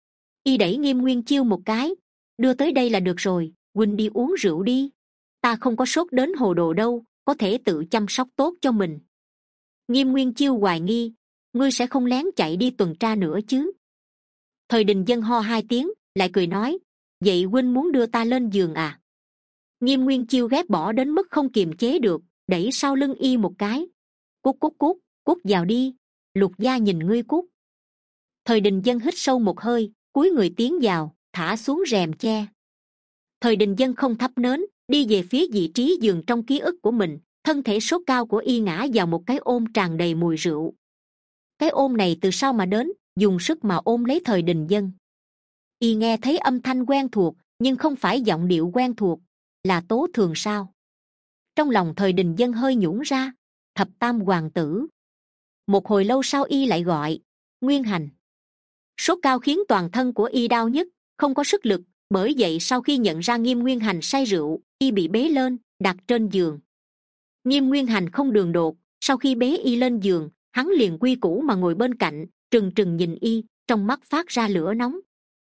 Y đẩy Nghiêm Nguyên Chiêu một cái, đưa tới đây là được rồi, huynh đi uống rượu đi, ta không có sốt đến hồ đồ đâu, có thể tự chăm sóc tốt cho mình. Nghiêm Nguyên Chiêu hoài nghi, ngươi sẽ không lén chạy đi tuần tra nữa chứ? Thời Đình Dân ho hai tiếng, lại cười nói, vậy huynh muốn đưa ta lên giường à? Nghiêm Nguyên Chiêu ghét bỏ đến mức không kiềm chế được, đẩy sau lưng y một cái. Cút cút cút, cút vào đi, Lục gia nhìn ngươi cút. Thời Đình Dân hít sâu một hơi, cúi người tiến vào, thả xuống rèm che. Thời Đình Dân không thắp nến, đi về phía vị trí giường trong ký ức của mình. Thân thể sốt cao của y ngã vào một cái ôm tràn đầy mùi rượu. Cái ôm này từ sau mà đến, dùng sức mà ôm lấy Thời Đình Dân. Y nghe thấy âm thanh quen thuộc, nhưng không phải giọng điệu quen thuộc, là Tố Thường sao? Trong lòng Thời Đình Dân hơi nhũn ra, Thập Tam hoàng tử. Một hồi lâu sau y lại gọi, Nguyên Hành. Sốt cao khiến toàn thân của y đau nhức, không có sức lực, bởi vậy sau khi nhận ra Nghiêm Nguyên Hành say rượu, y bị bế lên, đặt trên giường. Nghiêm Nguyên Hành không đường đột, sau khi bế y lên giường, hắn liền quy củ mà ngồi bên cạnh, trừng trừng nhìn y, trong mắt phát ra lửa nóng.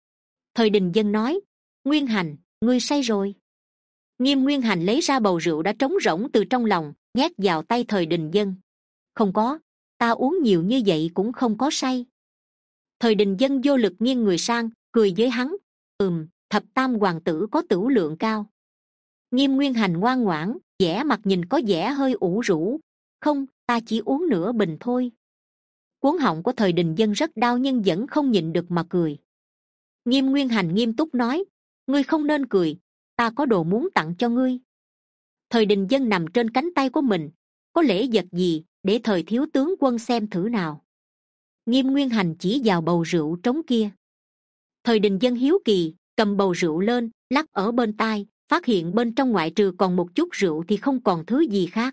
Thời Đình Dân nói, Nguyên Hành, ngươi say rồi. Nghiêm Nguyên Hành lấy ra bầu rượu đã trống rỗng từ trong lòng, nhét vào tay Thời Đình Dân. Không có, ta uống nhiều như vậy cũng không có say. Thời Đình Dân vô lực nghiêng người sang, cười với hắn, ừm, Thập Tam hoàng tử có tửu lượng cao. Nghiêm Nguyên Hành ngoan ngoãn, vẻ mặt nhìn có vẻ hơi ủ rũ. Không, ta chỉ uống nửa bình thôi. Cuống họng của Thời Đình Dân rất đau nhưng vẫn không nhịn được mà cười. Nghiêm Nguyên Hành nghiêm túc nói, ngươi không nên cười, ta có đồ muốn tặng cho ngươi. Thời Đình Dân nằm trên cánh tay của mình, có lễ vật gì, để Thời thiếu tướng quân xem thử nào. Nghiêm Nguyên Hành chỉ vào bầu rượu trống kia. Thời Đình Dân hiếu kỳ, cầm bầu rượu lên, lắc ở bên tai, phát hiện bên trong ngoại trừ còn một chút rượu thì không còn thứ gì khác.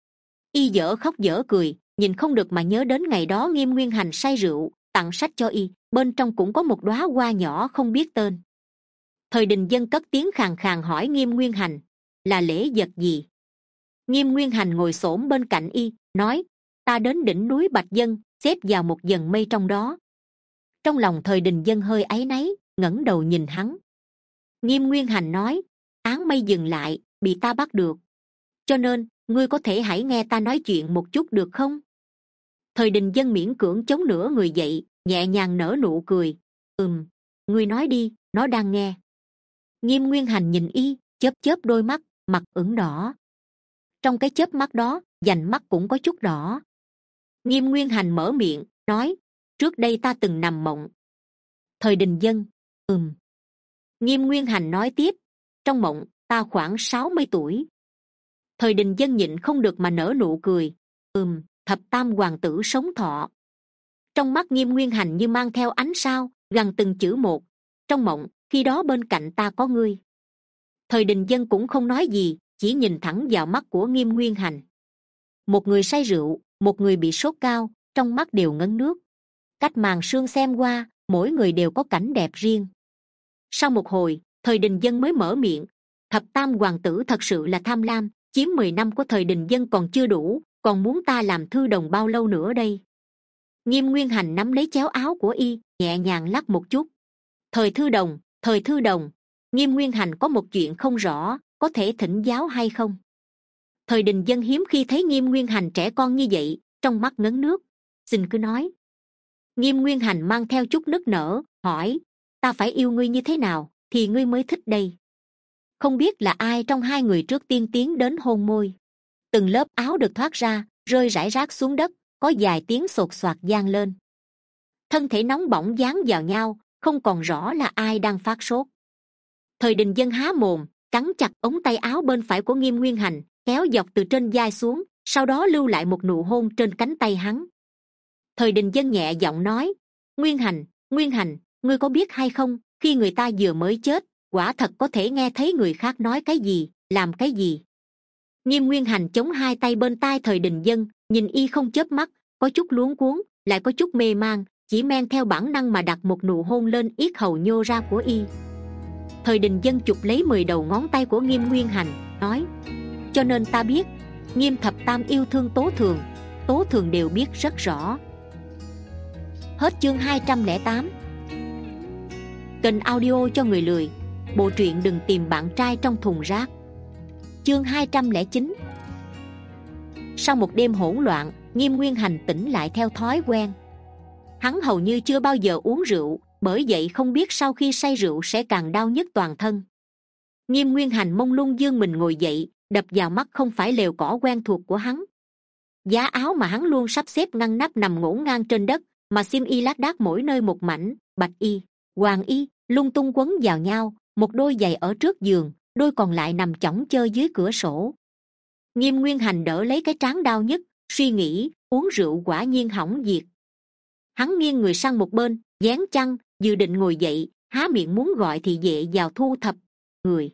Y dở khóc dở cười, nhìn không được mà nhớ đến ngày đó Nghiêm Nguyên Hành say rượu, tặng sách cho y, bên trong cũng có một đóa hoa nhỏ không biết tên. Thời Đình Dân cất tiếng khàn khàn hỏi Nghiêm Nguyên Hành, là lễ vật gì? Nghiêm Nguyên Hành ngồi xổm bên cạnh y, nói, ta đến đỉnh núi Bạch Dân, xếp vào một dần mây trong đó. Trong lòng Thời Đình Dân hơi áy náy, ngẩng đầu nhìn hắn. Nghiêm Nguyên Hành nói, áng mây dừng lại, bị ta bắt được, cho nên ngươi có thể hãy nghe ta nói chuyện một chút được không? Thời Đình Dân miễn cưỡng chống nửa người dậy, nhẹ nhàng nở nụ cười, ừm, ngươi nói đi, nó đang nghe. Nghiêm Nguyên Hành nhìn y, chớp chớp đôi mắt, mặt ửng đỏ. Trong cái chớp mắt đó, vành mắt cũng có chút đỏ. Nghiêm Nguyên Hành mở miệng, nói, trước đây ta từng nằm mộng. Thời Đình Dân, ừm. Nghiêm Nguyên Hành nói tiếp, trong mộng, ta khoảng sáu mươi tuổi. Thời Đình Dân nhịn không được mà nở nụ cười, ừm, Thập Tam hoàng tử sống thọ. Trong mắt Nghiêm Nguyên Hành như mang theo ánh sao, gằn từng chữ một, trong mộng, khi đó bên cạnh ta có ngươi. Thời Đình Dân cũng không nói gì, chỉ nhìn thẳng vào mắt của Nghiêm Nguyên Hành. Một người say rượu, một người bị sốt cao, trong mắt đều ngấn nước. Cách màn sương xem qua, mỗi người đều có cảnh đẹp riêng. Sau một hồi, Thời Đình Dân mới mở miệng, Thập Tam hoàng tử thật sự là tham lam, chiếm mười năm của Thời Đình Dân còn chưa đủ, còn muốn ta làm thư đồng bao lâu nữa đây? Nghiêm Nguyên Hành nắm lấy chéo áo của y, nhẹ nhàng lắc một chút. Thời thư đồng, thời thư đồng, Nghiêm Nguyên Hành có một chuyện không rõ, có thể thỉnh giáo hay không? Thời Đình Dân hiếm khi thấy Nghiêm Nguyên Hành trẻ con như vậy, trong mắt ngấn nước, xin cứ nói. Nghiêm Nguyên Hành mang theo chút nức nở, hỏi, ta phải yêu ngươi như thế nào thì ngươi mới thích đây? Không biết là ai trong hai người trước tiên tiến đến hôn môi. Từng lớp áo được thoát ra, rơi rải rác xuống đất, có vài tiếng sột soạt vang lên. Thân thể nóng bỏng dán vào nhau, không còn rõ là ai đang phát sốt. Thời Đình Dân há mồm, cắn chặt ống tay áo bên phải của Nghiêm Nguyên Hành, kéo dọc từ trên vai xuống, sau đó lưu lại một nụ hôn trên cánh tay hắn. Thời Đình Dân nhẹ giọng nói, Nguyên Hành, Nguyên Hành, ngươi có biết hay không, khi người ta vừa mới chết, quả thật có thể nghe thấy người khác nói cái gì, làm cái gì. Nghiêm Nguyên Hành chống hai tay bên tai Thời Đình Dân, nhìn y không chớp mắt, có chút luống cuống, lại có chút mê man, chỉ men theo bản năng mà đặt một nụ hôn lên yết hầu nhô ra của y. Thời Đình Dân chụp lấy mười đầu ngón tay của Nghiêm Nguyên Hành, nói: cho nên ta biết Nghiêm thập tam yêu thương Tố Thường, Tố Thường đều biết rất rõ. Hết chương hai trăm lẻ tám. Kênh audio cho người lười. Bộ truyện Đừng Tìm Bạn Trai Trong Thùng Rác. Chương hai trăm lẻ chín. Sau một đêm hỗn loạn, Nghiêm Nguyên Hành tỉnh lại theo thói quen. Hắn hầu như chưa bao giờ uống rượu, bởi vậy không biết sau khi say rượu sẽ càng đau nhức toàn thân. Nghiêm Nguyên Hành mông lung dương mình ngồi dậy, đập vào mắt không phải lều cỏ quen thuộc của hắn. Giá áo mà hắn luôn sắp xếp ngăn nắp nằm ngổn ngang trên đất, mà xiêm y lác đác mỗi nơi một mảnh, bạch y, hoàng y, lung tung quấn vào nhau, một đôi giày ở trước giường, đôi còn lại nằm chõng chơ dưới cửa sổ. Nghiêm Nguyên Hành đỡ lấy cái trán đau nhức, suy nghĩ, uống rượu quả nhiên hỏng việc. Hắn nghiêng người sang một bên, dán chăn, dự định ngồi dậy, há miệng muốn gọi thì dệ vào thu thập người.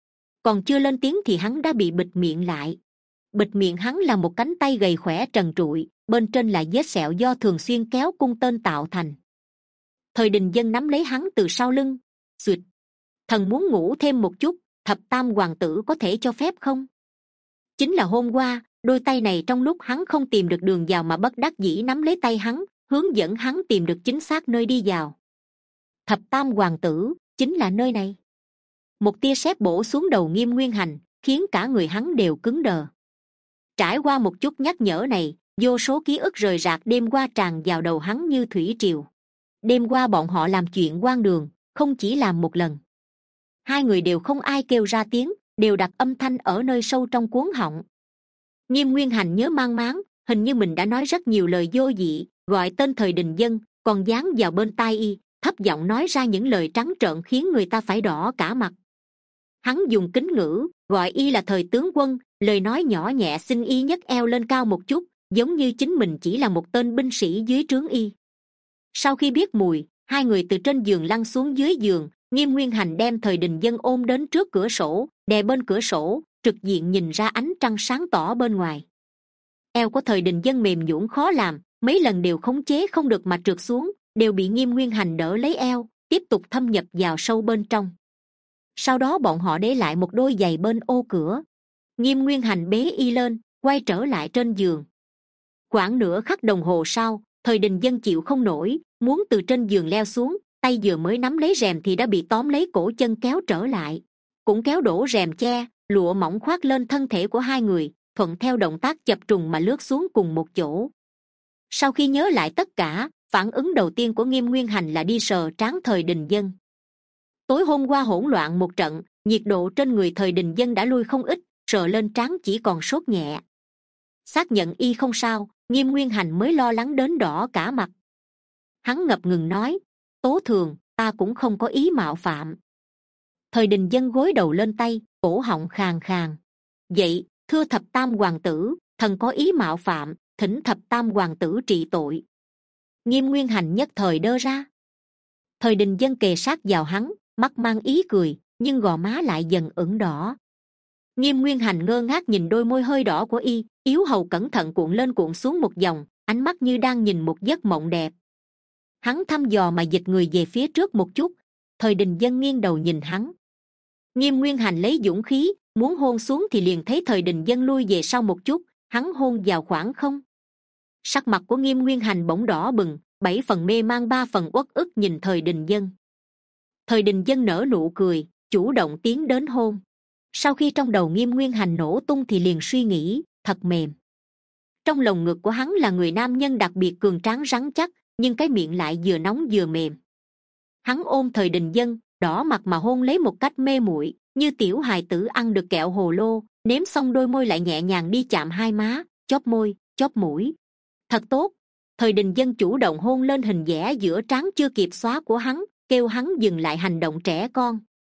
Còn chưa lên tiếng thì hắn đã bị bịt miệng lại. Bịt miệng hắn là một cánh tay gầy khỏe trần trụi, bên trên là vết sẹo do thường xuyên kéo cung tên tạo thành. Thời Đình Dân nắm lấy hắn từ sau lưng, xuyệt: thần muốn ngủ thêm một chút, thập tam hoàng tử có thể cho phép không? Chính là hôm qua, đôi tay này trong lúc hắn không tìm được đường vào mà bất đắc dĩ nắm lấy tay hắn, hướng dẫn hắn tìm được chính xác nơi đi vào. Thập tam hoàng tử chính là nơi này. Một tia sét bổ xuống đầu Nghiêm Nguyên Hành, khiến cả người hắn đều cứng đờ. Trải qua một chút nhắc nhở này, vô số ký ức rời rạc đêm qua tràn vào đầu hắn như thủy triều. Đêm qua bọn họ làm chuyện hoang đường, không chỉ làm một lần. Hai người đều không ai kêu ra tiếng, đều đặt âm thanh ở nơi sâu trong cuống họng. Nghiêm Nguyên Hành nhớ mang máng, hình như mình đã nói rất nhiều lời vô dị, gọi tên Thời Đình Dân, còn dán vào bên tai y, thấp giọng nói ra những lời trắng trợn khiến người ta phải đỏ cả mặt. Hắn dùng kính ngữ gọi y là Thời tướng quân, lời nói nhỏ nhẹ xin y nhấc eo lên cao một chút, giống như chính mình chỉ là một tên binh sĩ dưới trướng y. Sau khi biết mùi, hai người từ trên giường lăn xuống dưới giường. Nghiêm Nguyên Hành đem Thời Đình Dân ôm đến trước cửa sổ, đè bên cửa sổ, trực diện nhìn ra ánh trăng sáng tỏ bên ngoài. Eo của Thời Đình Dân mềm nhũn khó làm, mấy lần đều khống chế không được mà trượt xuống, đều bị Nghiêm Nguyên Hành đỡ lấy eo, tiếp tục thâm nhập vào sâu bên trong. Sau đó bọn họ để lại một đôi giày bên ô cửa. Nghiêm Nguyên Hành bế y lên, quay trở lại trên giường. Khoảng nửa khắc đồng hồ sau, Thời Đình Dân chịu không nổi, muốn từ trên giường leo xuống, tay vừa mới nắm lấy rèm thì đã bị tóm lấy cổ chân kéo trở lại, cũng kéo đổ rèm che, lụa mỏng khoác lên thân thể của hai người, thuận theo động tác chập trùng mà lướt xuống cùng một chỗ. Sau khi nhớ lại tất cả, phản ứng đầu tiên của Nghiêm Nguyên Hành là đi sờ trán Thời Đình Dân. Tối hôm qua hỗn loạn một trận, nhiệt độ trên người Thời Đình Dân đã lui không ít, sờ lên trán chỉ còn sốt nhẹ. Xác nhận y không sao, Nghiêm Nguyên Hành mới lo lắng đến đỏ cả mặt. Hắn ngập ngừng nói: Tố Thường, ta cũng không có ý mạo phạm. Thời Đình Dân gối đầu lên tay, cổ họng khàn khàn: vậy, thưa thập tam hoàng tử, thần có ý mạo phạm, thỉnh thập tam hoàng tử trị tội. Nghiêm Nguyên Hành nhất thời đơ ra. Thời Đình Dân kề sát vào hắn, mắt mang ý cười, nhưng gò má lại dần ửng đỏ. Nghiêm Nguyên Hành ngơ ngác nhìn đôi môi hơi đỏ của y, yếu hầu cẩn thận cuộn lên cuộn xuống một vòng, ánh mắt như đang nhìn một giấc mộng đẹp. Hắn thăm dò mà dịch người về phía trước một chút. Thời Đình Dân nghiêng đầu nhìn hắn. Nghiêm Nguyên Hành lấy dũng khí muốn hôn xuống thì liền thấy Thời Đình Dân lui về sau một chút, hắn hôn vào khoảng không. Sắc mặt của Nghiêm Nguyên Hành bỗng đỏ bừng, bảy phần mê mang ba phần uất ức nhìn Thời Đình Dân. Thời Đình Dân nở nụ cười, chủ động tiến đến hôn. Sau khi trong đầu Nghiêm Nguyên Hành nổ tung thì liền suy nghĩ, thật mềm. Trong lồng ngực của hắn là người nam nhân đặc biệt cường tráng rắn chắc, nhưng cái miệng lại vừa nóng vừa mềm. Hắn ôm Thời Đình Dân, đỏ mặt mà hôn lấy một cách mê muội, như tiểu hài tử ăn được kẹo hồ lô, nếm xong đôi môi lại nhẹ nhàng đi chạm hai má, chóp môi, chóp mũi. Thật tốt. Thời Đình Dân chủ động hôn lên hình vẽ giữa trán chưa kịp xóa của hắn, kêu hắn dừng lại hành động trẻ con.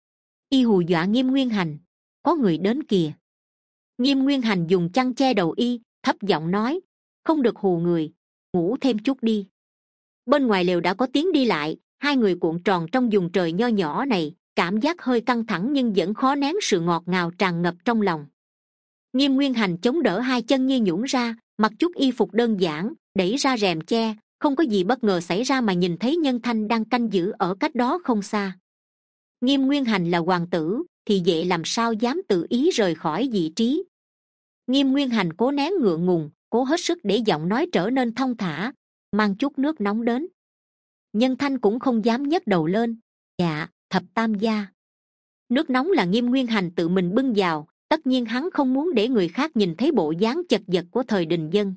Y hù dọa Nghiêm Nguyên Hành: có người đến kìa. Nghiêm Nguyên Hành dùng chăn che đầu y, thấp giọng nói: không được hù người, ngủ thêm chút đi. Bên ngoài lều đã có tiếng đi lại, hai người cuộn tròn trong vùng trời nho nhỏ này, cảm giác hơi căng thẳng nhưng vẫn khó nén sự ngọt ngào tràn ngập trong lòng. Nghiêm Nguyên Hành chống đỡ hai chân như nhũn ra, mặc chút y phục đơn giản, đẩy ra rèm che, không có gì bất ngờ xảy ra mà nhìn thấy Nhân Thanh đang canh giữ ở cách đó không xa. Nghiêm Nguyên Hành là hoàng tử thì vệ làm sao dám tự ý rời khỏi vị trí. Nghiêm Nguyên Hành cố nén ngượng ngùng, cố hết sức để giọng nói trở nên thong thả, mang chút nước nóng đến. Nhân Thanh cũng không dám nhấc đầu lên. Dạ, thập tam gia. Nước nóng là Nghiêm Nguyên Hành tự mình bưng vào, tất nhiên hắn không muốn để người khác nhìn thấy bộ dáng chật vật của Thời Đình Dân.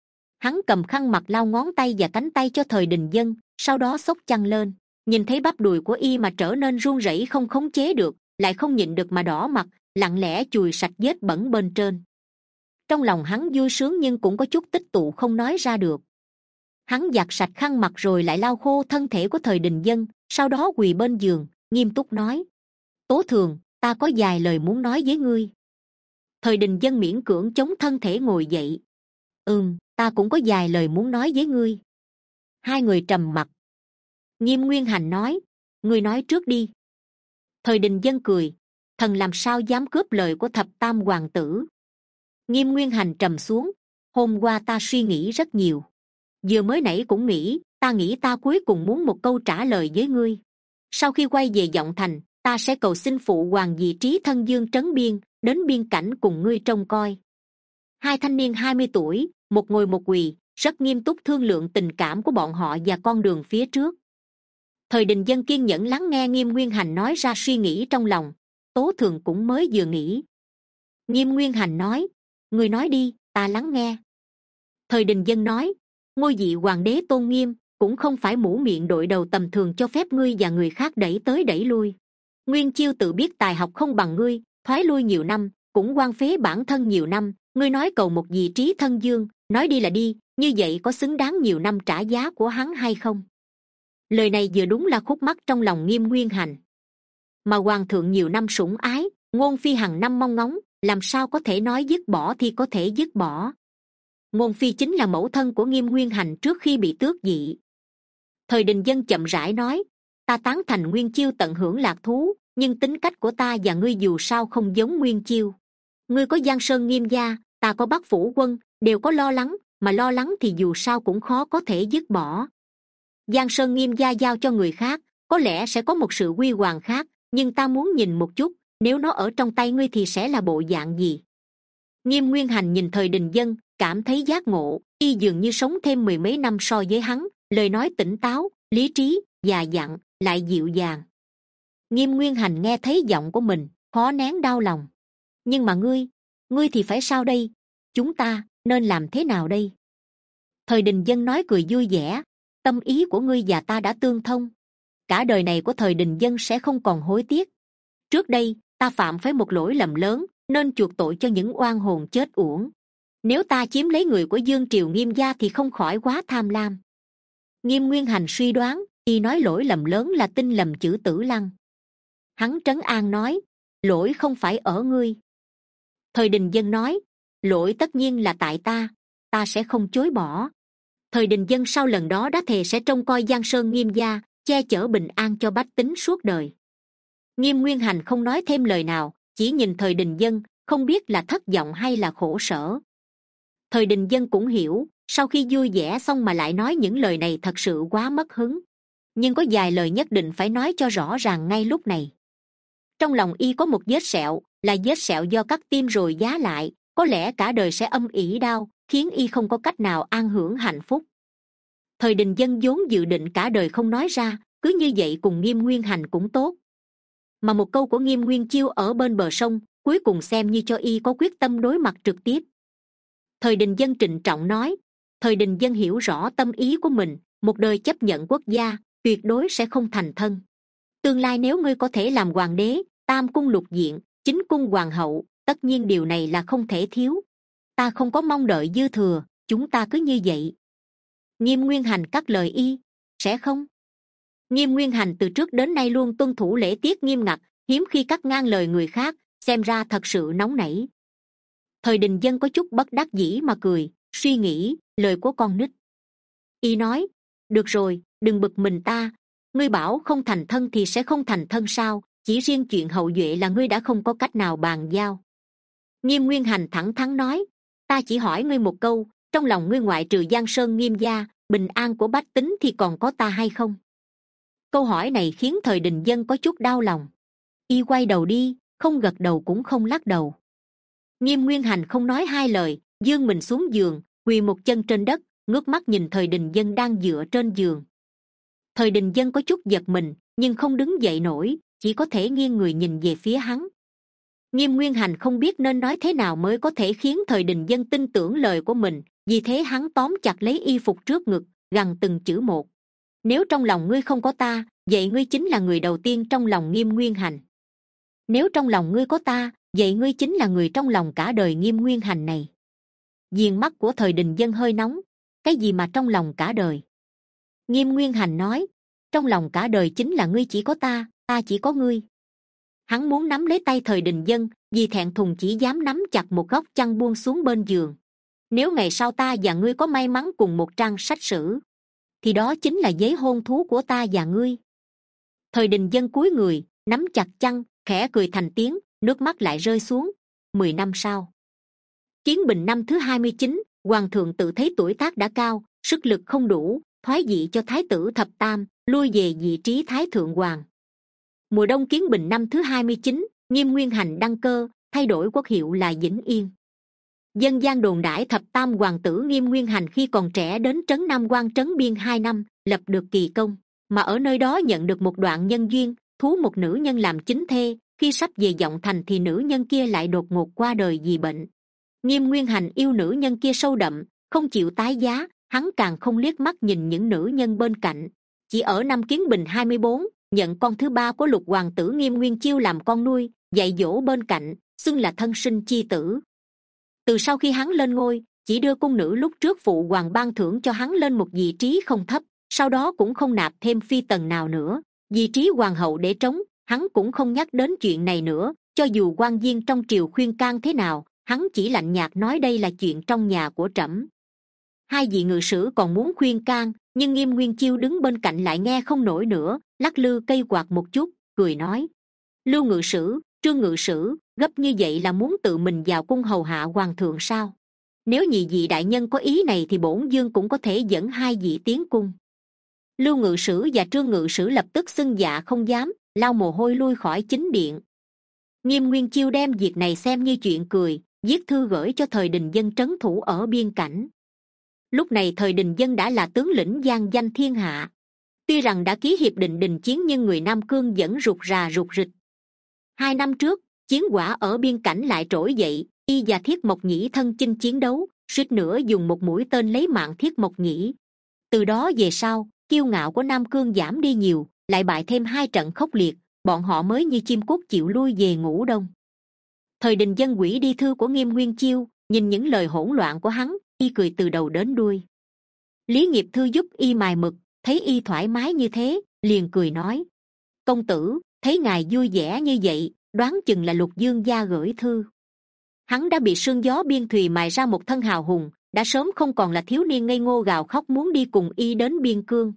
Hắn cầm khăn mặt lau ngón tay và cánh tay cho Thời Đình Dân, sau đó xốc chăn lên, nhìn thấy bắp đùi của y mà trở nên run rẩy không khống chế được, lại không nhịn được mà đỏ mặt, lặng lẽ chùi sạch vết bẩn bên trên. Trong lòng hắn vui sướng nhưng cũng có chút tích tụ không nói ra được. Hắn giặt sạch khăn mặt rồi lại lau khô thân thể của Thời Đình Dân, sau đó quỳ bên giường, nghiêm túc nói: Tố Thường, ta có vài lời muốn nói với ngươi. Thời Đình Dân miễn cưỡng chống thân thể ngồi dậy. Ừm, ta cũng có vài lời muốn nói với ngươi. Hai người trầm mặc. Nghiêm Nguyên Hành nói: Ngươi nói trước đi. Thời Đình Dân cười: Thần làm sao dám cướp lời của thập tam hoàng tử. Nghiêm Nguyên Hành trầm xuống: Hôm qua ta suy nghĩ rất nhiều. Vừa mới nãy cũng nghĩ, ta nghĩ ta cuối cùng muốn một câu trả lời với ngươi. Sau khi quay về Vọng Thành, ta sẽ cầu xin phụ hoàng vị trí thân dương trấn biên, đến biên cảnh cùng ngươi trông coi. Hai thanh niên hai mươi tuổi, một ngồi một quỳ, rất nghiêm túc thương lượng tình cảm của bọn họ và con đường phía trước. Thời Đình Dân kiên nhẫn lắng nghe Nghiêm Nguyên Hành nói ra suy nghĩ trong lòng. Tố Thường cũng mới vừa nghĩ. Nghiêm Nguyên Hành nói: Ngươi nói đi, ta lắng nghe. Thời Đình Dân nói: Ngôi vị hoàng đế tôn nghiêm cũng không phải mũ miệng đội đầu tầm thường cho phép ngươi và người khác đẩy tới đẩy lui. Nguyên Chiêu tự biết tài học không bằng ngươi, thoái lui nhiều năm, cũng hoang phế bản thân nhiều năm. Ngươi nói cầu một vị trí thân dương, nói đi là đi, như vậy có xứng đáng nhiều năm trả giá của hắn hay không? Lời này vừa đúng là khúc mắc trong lòng Nghiêm Nguyên Hành. Mà hoàng thượng nhiều năm sủng ái, Ngôn Phi hàng năm mong ngóng, làm sao có thể nói dứt bỏ thì có thể dứt bỏ. Ngôn Phi chính là mẫu thân của Nghiêm Nguyên Hành trước khi bị tước vị. Thời Đình Dân chậm rãi nói: Ta tán thành Nguyên Chiêu tận hưởng lạc thú, nhưng tính cách của ta và ngươi dù sao không giống Nguyên Chiêu. Ngươi có Giang Sơn Nghiêm gia, ta có Bắc Phủ Quân, đều có lo lắng, mà lo lắng thì dù sao cũng khó có thể dứt bỏ. Giang Sơn Nghiêm gia giao cho người khác, có lẽ sẽ có một sự huy hoàng khác, nhưng ta muốn nhìn một chút, nếu nó ở trong tay ngươi thì sẽ là bộ dạng gì? Nghiêm Nguyên Hành nhìn Thời Đình Dân, cảm thấy giác ngộ, y dường như sống thêm mười mấy năm so với hắn, lời nói tỉnh táo, lý trí, già dặn, lại dịu dàng. Nghiêm Nguyên Hành nghe thấy giọng của mình, khó nén đau lòng. Nhưng mà ngươi, ngươi thì phải sao đây? Chúng ta nên làm thế nào đây? Thời Đình Dân nói cười vui vẻ: Tâm ý của ngươi và ta đã tương thông. Cả đời này của Thời Đình Dân sẽ không còn hối tiếc. Trước đây, ta phạm phải một lỗi lầm lớn, nên chuộc tội cho những oan hồn chết uổng. Nếu ta chiếm lấy người của Dương Triều Nghiêm gia thì không khỏi quá tham lam. Nghiêm Nguyên Hành suy đoán, y nói lỗi lầm lớn là tin lầm chữ Tử Lăng. Hắn trấn an nói: Lỗi không phải ở ngươi. Thời Đình Dân nói: Lỗi tất nhiên là tại ta, ta sẽ không chối bỏ. Thời Đình Dân sau lần đó đã thề sẽ trông coi Giang Sơn Nghiêm gia, che chở bình an cho bách tính suốt đời. Nghiêm Nguyên Hành không nói thêm lời nào, chỉ nhìn Thời Đình Dân, không biết là thất vọng hay là khổ sở. Thời Đình Dân cũng hiểu, sau khi vui vẻ xong mà lại nói những lời này thật sự quá mất hứng. Nhưng có vài lời nhất định phải nói cho rõ ràng ngay lúc này. Trong lòng y có một vết sẹo, là vết sẹo do cắt tim rồi giá lại, có lẽ cả đời sẽ âm ỉ đau, khiến y không có cách nào an hưởng hạnh phúc. Thời Đình Dân vốn dự định cả đời không nói ra, cứ như vậy cùng Nghiêm Nguyên Hành cũng tốt. Mà một câu của Nghiêm Nguyên Chiêu ở bên bờ sông, cuối cùng xem như cho y có quyết tâm đối mặt trực tiếp. Thời Đình Dân trịnh trọng nói: Thời Đình Dân hiểu rõ tâm ý của mình, một đời chấp nhận quốc gia, tuyệt đối sẽ không thành thân. Tương lai nếu ngươi có thể làm hoàng đế, tam cung lục diện, chính cung hoàng hậu, tất nhiên điều này là không thể thiếu. Ta không có mong đợi dư thừa, chúng ta cứ như vậy. Nghiêm Nguyên Hành cắt lời y: Sẽ không. Nghiêm Nguyên Hành từ trước đến nay luôn tuân thủ lễ tiết nghiêm ngặt, hiếm khi cắt ngang lời người khác, xem ra thật sự nóng nảy. Thời Đình Dân có chút bất đắc dĩ mà cười, suy nghĩ lời của con nít. Y nói: Được rồi, đừng bực mình ta. Ngươi bảo không thành thân thì sẽ không thành thân sao? Chỉ riêng chuyện hậu duệ là ngươi đã không có cách nào bàn giao. Nghiêm Nguyên Hành thẳng thắn nói: Ta chỉ hỏi ngươi một câu, trong lòng ngươi ngoại trừ Giang Sơn Nghiêm gia, bình an của bách tính thì còn có ta hay không? Câu hỏi này khiến Thời Đình Dân có chút đau lòng. Y quay đầu đi, không gật đầu cũng không lắc đầu. Nghiêm Nguyên Hành không nói hai lời, giương mình xuống giường, quỳ một chân trên đất, ngước mắt nhìn Thời Đình Dân đang dựa trên giường. Thời Đình Dân có chút giật mình, nhưng không đứng dậy nổi, chỉ có thể nghiêng người nhìn về phía hắn. Nghiêm Nguyên Hành không biết nên nói thế nào mới có thể khiến Thời Đình Dân tin tưởng lời của mình, vì thế hắn tóm chặt lấy y phục trước ngực, gằn từng chữ một. Nếu trong lòng ngươi không có ta, vậy ngươi chính là người đầu tiên trong lòng Nghiêm Nguyên Hành. Nếu trong lòng ngươi có ta, vậy ngươi chính là người trong lòng cả đời Nghiêm Nguyên Hành này. Viền mắt của Thời Đình Dân hơi nóng. Cái gì mà trong lòng cả đời? Nghiêm Nguyên Hành nói, trong lòng cả đời chính là ngươi chỉ có ta, ta chỉ có ngươi. Hắn muốn nắm lấy tay Thời Đình Dân, vì thẹn thùng chỉ dám nắm chặt một góc chăn buông xuống bên giường. Nếu ngày sau ta và ngươi có may mắn cùng một trang sách sử, thì đó chính là giấy hôn thú của ta và ngươi. Thời Đình Dân cúi người, nắm chặt chăn, khẽ cười thành tiếng, nước mắt lại rơi xuống. Mười năm sau, Chiến Bình năm thứ hai mươi chín, hoàng thượng tự thấy tuổi tác đã cao, sức lực không đủ, thoái vị cho thái tử Thập Tam, lui về vị trí thái thượng hoàng. Mùa đông Kiến Bình năm thứ hai mươi chín, Nghiêm Nguyên Hành đăng cơ, thay đổi quốc hiệu là Vĩnh Yên. Dân gian đồn đãi Thập Tam hoàng tử Nghiêm Nguyên Hành khi còn trẻ đến trấn Nam Quan trấn biên hai năm, lập được kỳ công, mà ở nơi đó nhận được một đoạn nhân duyên, thú một nữ nhân làm chính thê. Khi sắp về giọng thành thì nữ nhân kia lại đột ngột qua đời vì bệnh. Nghiêm Nguyên Hành yêu nữ nhân kia sâu đậm, không chịu tái giá, hắn càng không liếc mắt nhìn những nữ nhân bên cạnh. Chỉ ở năm Kiến Bình hai mươi bốn, nhận con thứ ba của lục hoàng tử Nghiêm Nguyên Chiêu làm con nuôi, dạy dỗ bên cạnh, xưng là thân sinh chi tử. Từ sau khi hắn lên ngôi, chỉ đưa cung nữ lúc trước phụ hoàng ban thưởng cho hắn lên một vị trí không thấp, sau đó cũng không nạp thêm phi tần nào nữa. Vị trí hoàng hậu để trống, hắn cũng không nhắc đến chuyện này nữa. Cho dù quan viên trong triều khuyên can thế nào, hắn chỉ lạnh nhạt nói đây là chuyện trong nhà của trẫm. Hai vị ngự sử còn muốn khuyên can, nhưng Nghiêm Nguyên Chiêu đứng bên cạnh lại nghe không nổi nữa, lắc lư cây quạt một chút, cười nói: Lưu ngự sử, Trương ngự sử, gấp như vậy là muốn tự mình vào cung hầu hạ hoàng thượng sao? Nếu nhị vị đại nhân có ý này thì bổn dương cũng có thể dẫn hai vị tiến cung. Lưu ngự sử và Trương ngự sử lập tức xưng dạ không dám, lau mồ hôi lui khỏi chính điện. Nghiêm Nguyên Chiêu đem việc này xem như chuyện cười, viết thư gửi cho Thời Đình Dân trấn thủ ở biên cảnh. Lúc này Thời Đình Dân đã là tướng lĩnh vang danh thiên hạ. Tuy rằng đã ký hiệp định đình chiến nhưng người Nam Cương vẫn rụt rà rụt rịch. Hai năm trước, chiến quả ở biên cảnh lại trỗi dậy, y và Thiết Mộc Nhĩ thân chinh chiến đấu, suýt nữa dùng một mũi tên lấy mạng Thiết Mộc Nhĩ. Từ đó về sau, kiêu ngạo của Nam Cương giảm đi nhiều, lại bại thêm hai trận khốc liệt, bọn họ mới như chim cút chịu lui về ngủ đông. Thời Đình Dân quỷ đi thư của Nghiêm Nguyên Chiêu, nhìn những lời hỗn loạn của hắn, y cười từ đầu đến đuôi. Lý Nghiệp Thư giúp y mài mực, thấy y thoải mái như thế, liền cười nói: Công tử, thấy ngài vui vẻ như vậy, đoán chừng là Lục Dương gia gửi thư. Hắn đã bị sương gió biên thùy mài ra một thân hào hùng, đã sớm không còn là thiếu niên ngây ngô gào khóc muốn đi cùng y đến biên cương.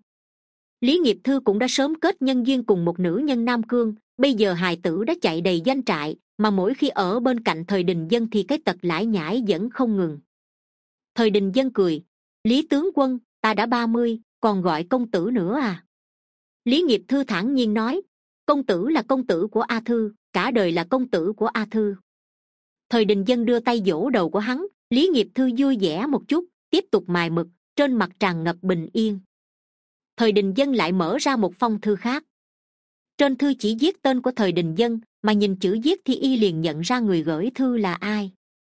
Lý Nghiệp Thư cũng đã sớm kết nhân duyên cùng một nữ nhân Nam Cương, bây giờ hài tử đã chạy đầy doanh trại, mà mỗi khi ở bên cạnh Thời Đình Dân thì cái tật lải nhải vẫn không ngừng. Thời Đình Dân cười: Lý tướng quân, ta đã ba mươi, còn gọi công tử nữa à? Lý Nghiệp Thư thản nhiên nói: Công tử là công tử của A Thư, cả đời là công tử của A Thư. Thời Đình Dân đưa tay vỗ đầu của hắn, Lý Nghiệp Thư vui vẻ một chút, tiếp tục mài mực, trên mặt tràn ngập bình yên. Thời Đình Dân lại mở ra một phong thư khác. Trên thư chỉ viết tên của Thời Đình Dân, mà nhìn chữ viết thì y liền nhận ra người gửi thư là ai.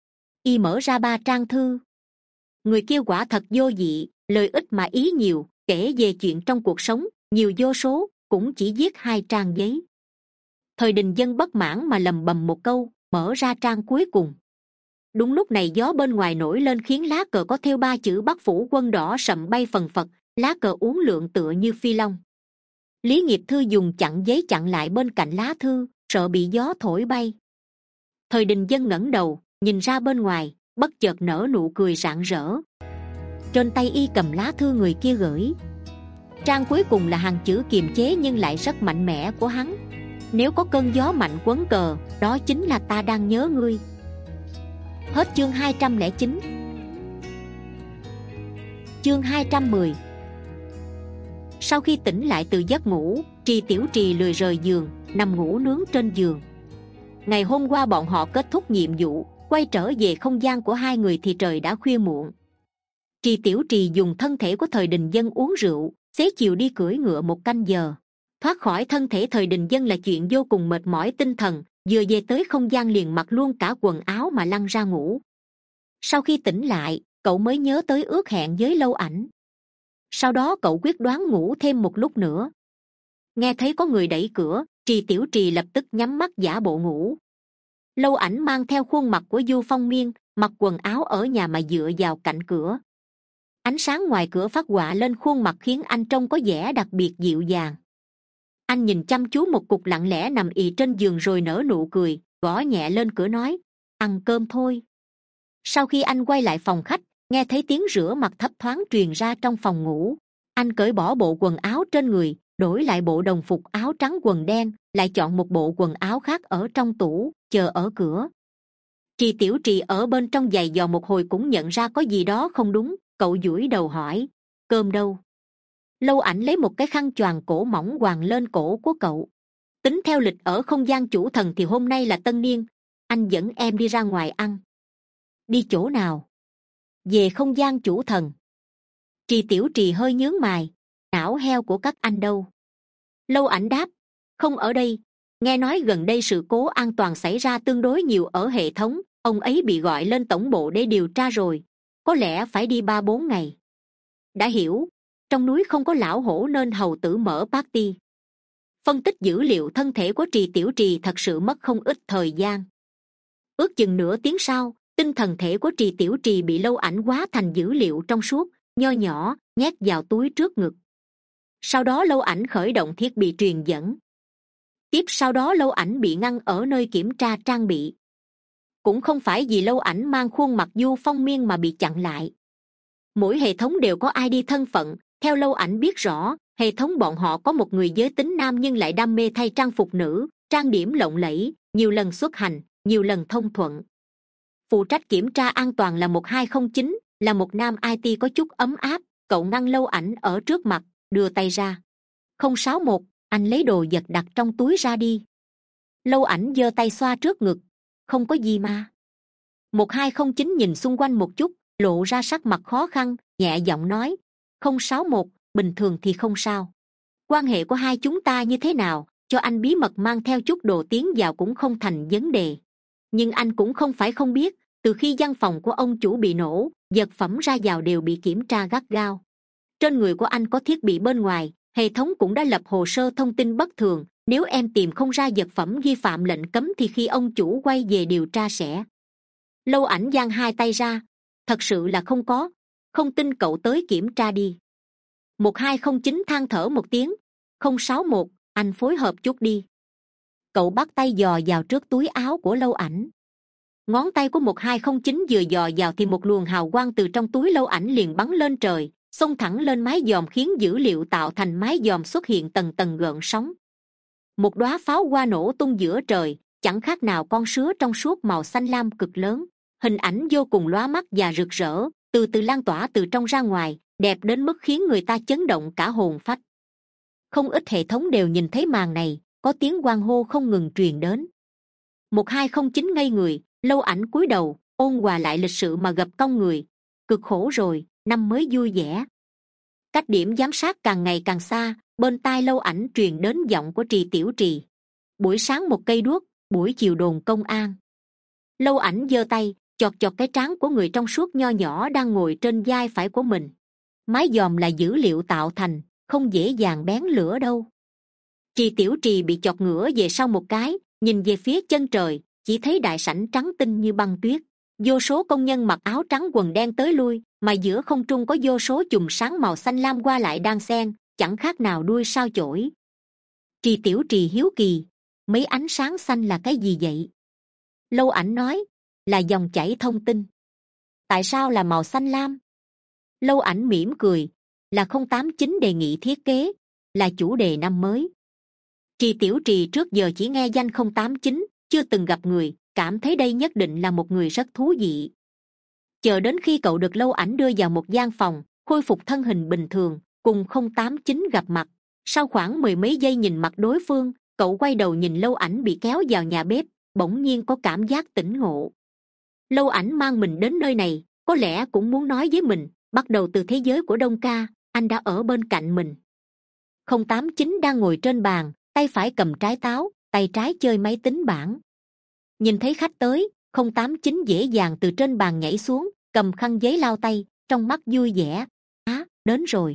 Y mở ra ba trang thư. Người kia quả thật vô dị, lời ít mà ý nhiều, kể về chuyện trong cuộc sống, nhiều vô số, cũng chỉ viết hai trang giấy. Thời Đình Dân bất mãn mà lầm bầm một câu, mở ra trang cuối cùng. Đúng lúc này gió bên ngoài nổi lên khiến lá cờ có thêu ba chữ Bắc phủ quân đỏ sậm bay phần phật, lá cờ uốn lượn tựa như phi long. Lý Nghiệp Thư dùng chặn giấy chặn lại bên cạnh lá thư, sợ bị gió thổi bay. Thời Đình Dân ngẩng đầu nhìn ra bên ngoài, bất chợt nở nụ cười rạng rỡ. Trên tay y cầm lá thư người kia gửi. Trang cuối cùng là hàng chữ kiềm chế nhưng lại rất mạnh mẽ của hắn: Nếu có cơn gió mạnh quấn cờ, đó chính là ta đang nhớ ngươi. Hết chương hai trăm lẻ chín. Chương hai trăm mười. Sau khi tỉnh lại từ giấc ngủ, Trì Tiểu Trì lười rời giường, nằm ngủ nướng trên giường. Ngày hôm qua bọn họ kết thúc nhiệm vụ, quay trở về không gian của hai người thì trời đã khuya muộn. Trì Tiểu Trì dùng thân thể của Thời Đình Dân uống rượu, xế chiều đi cưỡi ngựa một canh giờ. Thoát khỏi thân thể Thời Đình Dân là chuyện vô cùng mệt mỏi tinh thần, vừa về tới không gian liền mặc luôn cả quần áo mà lăn ra ngủ. Sau khi tỉnh lại, cậu mới nhớ tới ước hẹn với Lâu Ảnh. Sau đó cậu quyết đoán ngủ thêm một lúc nữa. Nghe thấy có người đẩy cửa, Trì Tiểu Trì lập tức nhắm mắt giả bộ ngủ. Lâu Ảnh mang theo khuôn mặt của Du Phong Miên, mặc quần áo ở nhà mà dựa vào cạnh cửa. Ánh sáng ngoài cửa phát họa lên khuôn mặt khiến anh trông có vẻ đặc biệt dịu dàng. Anh nhìn chăm chú một cục lặng lẽ nằm ì trên giường rồi nở nụ cười, gõ nhẹ lên cửa nói, ăn cơm thôi. Sau khi anh quay lại phòng khách, nghe thấy tiếng rửa mặt thấp thoáng truyền ra trong phòng ngủ. Anh cởi bỏ bộ quần áo trên người, đổi lại bộ đồng phục áo trắng quần đen, lại chọn một bộ quần áo khác ở trong tủ, chờ ở cửa. Trì Tiểu Trì ở bên trong giày dò một hồi cũng nhận ra có gì đó không đúng, cậu duỗi đầu hỏi, cơm đâu? Lâu Ảnh lấy một cái khăn choàng cổ mỏng quàng lên cổ của cậu. Tính theo lịch ở không gian chủ thần thì hôm nay là tân niên, anh dẫn em đi ra ngoài ăn. Đi chỗ nào? Về không gian chủ thần. Trì Tiểu Trì hơi nhướng mày, não heo của các anh đâu? Lâu Ảnh đáp, không ở đây. Nghe nói gần đây sự cố an toàn xảy ra tương đối nhiều ở hệ thống, ông ấy bị gọi lên tổng bộ để điều tra rồi, có lẽ phải đi ba bốn ngày. Đã hiểu, trong núi không có lão hổ nên hầu tử mở party. Phân tích dữ liệu thân thể của Trì Tiểu Trì thật sự mất không ít thời gian. Ước chừng nửa tiếng sau, tinh thần thể của Trì Tiểu Trì bị Lâu Ảnh hóa thành dữ liệu trong suốt, nho nhỏ, nhét vào túi trước ngực. Sau đó Lâu Ảnh khởi động thiết bị truyền dẫn. Tiếp sau đó Lâu Ảnh bị ngăn ở nơi kiểm tra trang bị. Cũng không phải vì Lâu Ảnh mang khuôn mặt Du Phong Miên mà bị chặn lại. Mỗi hệ thống đều có i đê thân phận. Theo Lâu Ảnh biết rõ, hệ thống bọn họ có một người giới tính nam nhưng lại đam mê thay trang phục nữ, trang điểm lộng lẫy, nhiều lần xuất hành, nhiều lần thông thuận. Phụ trách kiểm tra an toàn là một hai không chín, là một nam i tê có chút ấm áp. Cậu ngăn Lâu Ảnh ở trước mặt, đưa tay ra. Không sáu một, anh lấy đồ vật đặt trong túi ra đi. Lâu Ảnh giơ tay xoa trước ngực, không có gì mà. Một hai không chín nhìn xung quanh một chút, lộ ra sắc mặt khó khăn, nhẹ giọng nói, không sáu một, bình thường thì không sao. Quan hệ của hai chúng ta như thế nào, cho anh bí mật mang theo chút đồ tiến vào cũng không thành vấn đề. Nhưng anh cũng không phải không biết, từ khi văn phòng của ông chủ bị nổ, vật phẩm ra vào đều bị kiểm tra gắt gao. Trên người của anh có thiết bị bên ngoài, hệ thống cũng đã lập hồ sơ thông tin bất thường. Nếu em tìm không ra vật phẩm vi phạm lệnh cấm thì khi ông chủ quay về điều tra sẽ. Lâu Ảnh giang hai tay ra, thật sự là không có, không tin cậu tới kiểm tra đi. Một hai không chín than thở một tiếng, không sáu một, anh phối hợp chút đi. Cậu bắt tay dò vào trước túi áo của Lâu Ảnh. Ngón tay của một hai không chín vừa dò vào thì một luồng hào quang từ trong túi Lâu Ảnh liền bắn lên trời, xông thẳng lên mái dòm khiến dữ liệu tạo thành mái dòm xuất hiện tầng tầng gợn sóng. Một đóa pháo hoa nổ tung giữa trời, chẳng khác nào con sứa trong suốt màu xanh lam cực lớn. Hình ảnh vô cùng lóa mắt và rực rỡ, từ từ lan tỏa từ trong ra ngoài, đẹp đến mức khiến người ta chấn động cả hồn phách. Không ít hệ thống đều nhìn thấy màn này, có tiếng hoan hô không ngừng truyền đến. Một hai không chín ngây người, Lâu Ảnh cúi đầu, ôn hòa lại lịch sự mà gập cong người. Cực khổ rồi, năm mới vui vẻ. Cách điểm giám sát càng ngày càng xa, bên tai Lâu Ảnh truyền đến giọng của Trì Tiểu Trì. Buổi sáng một cây đuốc, buổi chiều đồn công an. Lâu Ảnh giơ tay chọt chọt cái trán của người trong suốt nho nhỏ đang ngồi trên vai phải của mình. Mái dòm là dữ liệu tạo thành, không dễ dàng bén lửa đâu. Trì Tiểu Trì bị chọt ngửa về sau một cái, nhìn về phía chân trời, chỉ thấy đại sảnh trắng tinh như băng tuyết. Vô số công nhân mặc áo trắng quần đen tới lui, mà giữa không trung có vô số chùm sáng màu xanh lam qua lại đan xen, chẳng khác nào đuôi sao chổi. Trì Tiểu Trì hiếu kỳ, mấy ánh sáng xanh là cái gì vậy? Lâu Ảnh nói, là dòng chảy thông tin. Tại sao là màu xanh lam? Lâu Ảnh mỉm cười, là không tám chín đề nghị thiết kế, là chủ đề năm mới. Trì Tiểu Trì trước giờ chỉ nghe danh không tám chín, chưa từng gặp người, cảm thấy đây nhất định là một người rất thú vị. Chờ đến khi cậu được Lâu Ảnh đưa vào một gian phòng, khôi phục thân hình bình thường, cùng không tám chín gặp mặt. Sau khoảng mười mấy giây nhìn mặt đối phương, cậu quay đầu nhìn Lâu Ảnh bị kéo vào nhà bếp, bỗng nhiên có cảm giác tỉnh ngộ. Lâu Ảnh mang mình đến nơi này, có lẽ cũng muốn nói với mình, bắt đầu từ thế giới của Đông Ca, anh đã ở bên cạnh mình. không tám chín đang ngồi trên bàn, tay phải cầm trái táo, tay trái chơi máy tính bảng. Nhìn thấy khách tới, không tám chín dễ dàng từ trên bàn nhảy xuống, cầm khăn giấy lau tay, trong mắt vui vẻ. Á, đến rồi.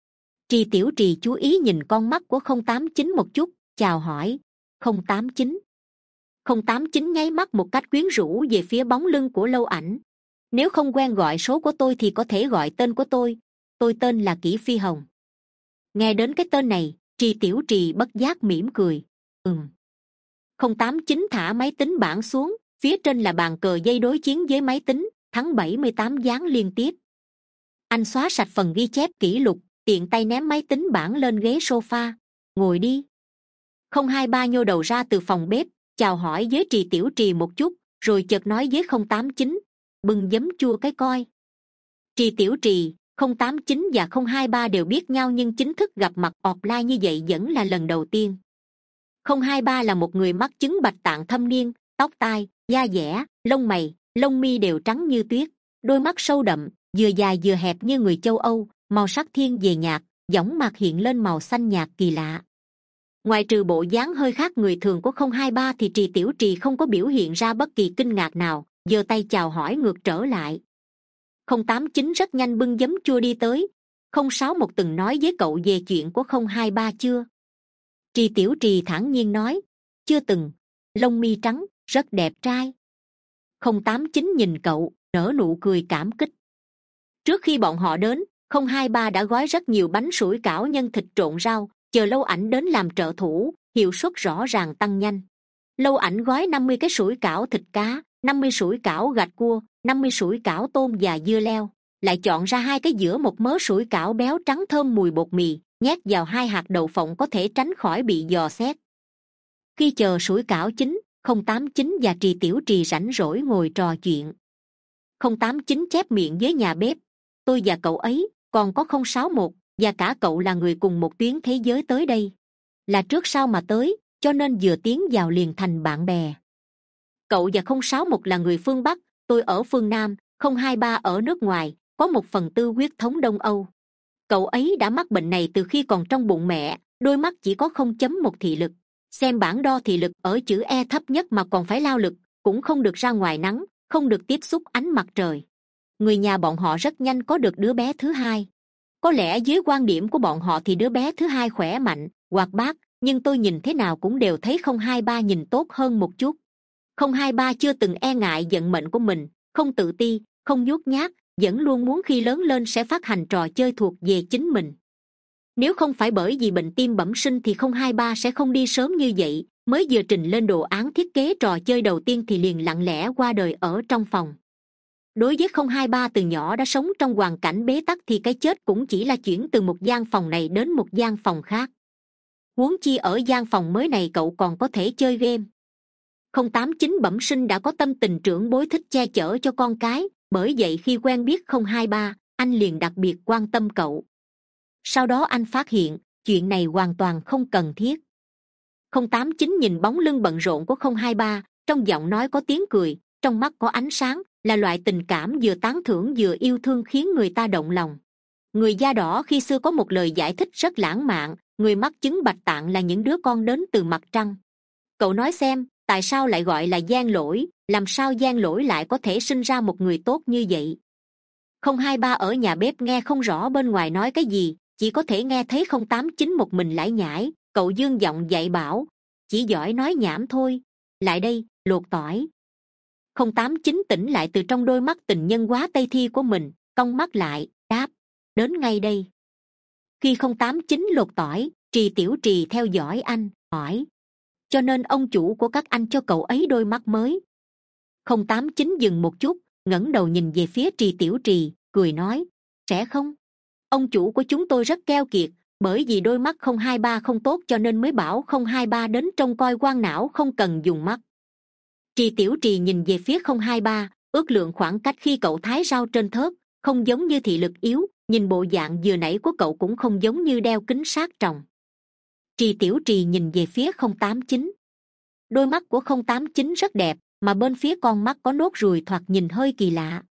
Trì Tiểu Trì chú ý nhìn con mắt của không tám chín một chút, chào hỏi. không tám chín. không tám chín nháy mắt một cách quyến rũ về phía bóng lưng của Lâu Ảnh. Nếu không quen gọi số của tôi thì có thể gọi tên của tôi. Tôi tên là Kỷ Phi Hồng. Nghe đến cái tên này, Trì Tiểu Trì bất giác mỉm cười. Ừm. không tám chín thả máy tính bảng xuống, phía trên là bàn cờ dây đối chiến với máy tính, thắng bảy mươi tám ván liên tiếp. Anh xóa sạch phần ghi chép kỷ lục, tiện tay ném máy tính bảng lên ghế sofa. Ngồi đi. không hai ba nhô đầu ra từ phòng bếp, chào hỏi với Trì Tiểu Trì một chút, rồi chợt nói với không tám chín, bưng giấm chua cái coi. Trì Tiểu Trì, không tám chín và không hai ba đều biết nhau nhưng chính thức gặp mặt offline như vậy vẫn là lần đầu tiên. không hai ba là một người mắc chứng bạch tạng thâm niên, tóc tai, da dẻ, lông mày, lông mi đều trắng như tuyết, đôi mắt sâu đậm, vừa dài vừa hẹp như người châu Âu, màu sắc thiên về nhạt, võng mạc hiện lên màu xanh nhạt kỳ lạ. Ngoài trừ bộ dáng hơi khác người thường của không hai ba thì Trì Tiểu Trì không có biểu hiện ra bất kỳ kinh ngạc nào, giơ tay chào hỏi ngược trở lại. không tám chín rất nhanh bưng giấm chua đi tới. không sáu một từng nói với cậu về chuyện của không hai ba chưa? Trì Tiểu Trì thản nhiên nói, chưa từng. Lông mi trắng, rất đẹp trai. không tám chín nhìn cậu, nở nụ cười cảm kích. Trước khi bọn họ đến, không hai ba đã gói rất nhiều bánh sủi cảo nhân thịt trộn rau, chờ Lâu Ảnh đến làm trợ thủ, hiệu suất rõ ràng tăng nhanh. Lâu Ảnh gói năm mươi cái sủi cảo thịt cá, năm mươi sủi cảo gạch cua, năm mươi sủi cảo tôm và dưa leo, lại chọn ra hai cái giữa một mớ sủi cảo béo trắng thơm mùi bột mì, nhét vào hai hạt đậu phộng có thể tránh khỏi bị dò xét. Khi chờ sủi cảo chín, không tám chín và Trì Tiểu Trì rảnh rỗi ngồi trò chuyện. không tám chín chép miệng với nhà bếp, tôi và cậu ấy, còn có không sáu một và cả cậu là người cùng một tuyến thế giới tới đây, là trước sau mà tới, cho nên vừa tiến vào liền thành bạn bè. Cậu và không sáu một là người phương Bắc, tôi ở phương Nam, không hai ba ở nước ngoài, có một phần tư huyết thống Đông Âu. Cậu ấy đã mắc bệnh này từ khi còn trong bụng mẹ, đôi mắt chỉ có không chấm một thị lực, xem bảng đo thị lực ở chữ E thấp nhất mà còn phải lao lực, cũng không được ra ngoài nắng, không được tiếp xúc ánh mặt trời. Người nhà bọn họ rất nhanh có được đứa bé thứ hai. Có lẽ dưới quan điểm của bọn họ thì đứa bé thứ hai khỏe mạnh, hoạt bát, nhưng tôi nhìn thế nào cũng đều thấy không hai ba nhìn tốt hơn một chút. không hai ba chưa từng e ngại vận mệnh của mình, không tự ti, không nhút nhát, vẫn luôn muốn khi lớn lên sẽ phát hành trò chơi thuộc về chính mình. Nếu không phải bởi vì bệnh tim bẩm sinh thì không hai ba sẽ không đi sớm như vậy, mới vừa trình lên đồ án thiết kế trò chơi đầu tiên thì liền lặng lẽ qua đời ở trong phòng. Đối với không hai ba từ nhỏ đã sống trong hoàn cảnh bế tắc thì cái chết cũng chỉ là chuyển từ một gian phòng này đến một gian phòng khác. Huống chi ở gian phòng mới này cậu còn có thể chơi game. không tám chín bẩm sinh đã có tâm tình trưởng bối thích che chở cho con cái, bởi vậy khi quen biết không hai ba, anh liền đặc biệt quan tâm cậu. Sau đó anh phát hiện chuyện này hoàn toàn không cần thiết. không tám chín nhìn bóng lưng bận rộn của không hai ba, trong giọng nói có tiếng cười, trong mắt có ánh sáng, là loại tình cảm vừa tán thưởng vừa yêu thương khiến người ta động lòng. Người da đỏ khi xưa có một lời giải thích rất lãng mạn, người mắc chứng bạch tạng là những đứa con đến từ mặt trăng. Cậu nói xem, tại sao lại gọi là gian lỗi, làm sao gian lỗi lại có thể sinh ra một người tốt như vậy? không hai ba ở nhà bếp nghe không rõ bên ngoài nói cái gì, chỉ có thể nghe thấy không tám chín một mình lải nhải. Cậu dương giọng dạy bảo, chỉ giỏi nói nhảm thôi, lại đây, luộc tỏi. không tám chín tỉnh lại từ trong đôi mắt tình nhân quá tây thi của mình, cong mắt lại, đáp, đến ngay đây. Khi không tám chín lột tỏi, Trì Tiểu Trì theo dõi anh, hỏi, cho nên ông chủ của các anh cho cậu ấy đôi mắt mới? không tám chín dừng một chút, ngẩng đầu nhìn về phía Trì Tiểu Trì, cười nói, sẽ không. Ông chủ của chúng tôi rất keo kiệt, bởi vì đôi mắt không hai ba không tốt cho nên mới bảo không hai ba đến trông coi quan não không cần dùng mắt. Trì Tiểu Trì nhìn về phía không hai ba, ước lượng khoảng cách khi cậu thái rau trên thớt, không giống như thị lực yếu, nhìn bộ dạng vừa nãy của cậu cũng không giống như đeo kính sát tròng. Trì Tiểu Trì nhìn về phía không tám chín. Đôi mắt của không tám chín rất đẹp, mà bên phía con mắt có nốt ruồi thoạt nhìn hơi kỳ lạ.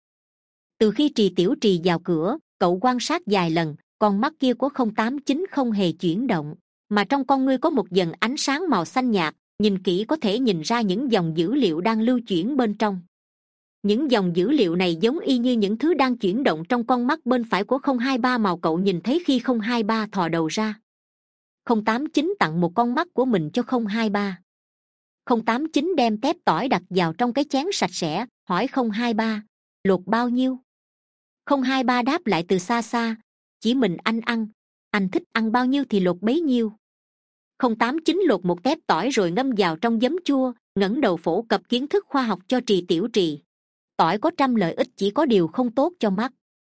Từ khi Trì Tiểu Trì vào cửa, cậu quan sát vài lần, con mắt kia của không tám chín không hề chuyển động, mà trong con ngươi có một dần ánh sáng màu xanh nhạt, nhìn kỹ có thể nhìn ra những dòng dữ liệu đang lưu chuyển bên trong. Những dòng dữ liệu này giống y như những thứ đang chuyển động trong con mắt bên phải của không hai ba màu cậu nhìn thấy khi không hai ba thò đầu ra. không tám chín tặng một con mắt của mình cho không hai ba. không tám chín đem tép tỏi đặt vào trong cái chén sạch sẽ, hỏi không hai ba, lột bao nhiêu? không hai ba đáp lại từ xa xa, chỉ mình anh ăn, anh thích ăn bao nhiêu thì lột bấy nhiêu. không tám chín lột một tép tỏi rồi ngâm vào trong giấm chua, ngẩng đầu phổ cập kiến thức khoa học cho Trì Tiểu Trì. Tỏi có trăm lợi ích, chỉ có điều không tốt cho mắt.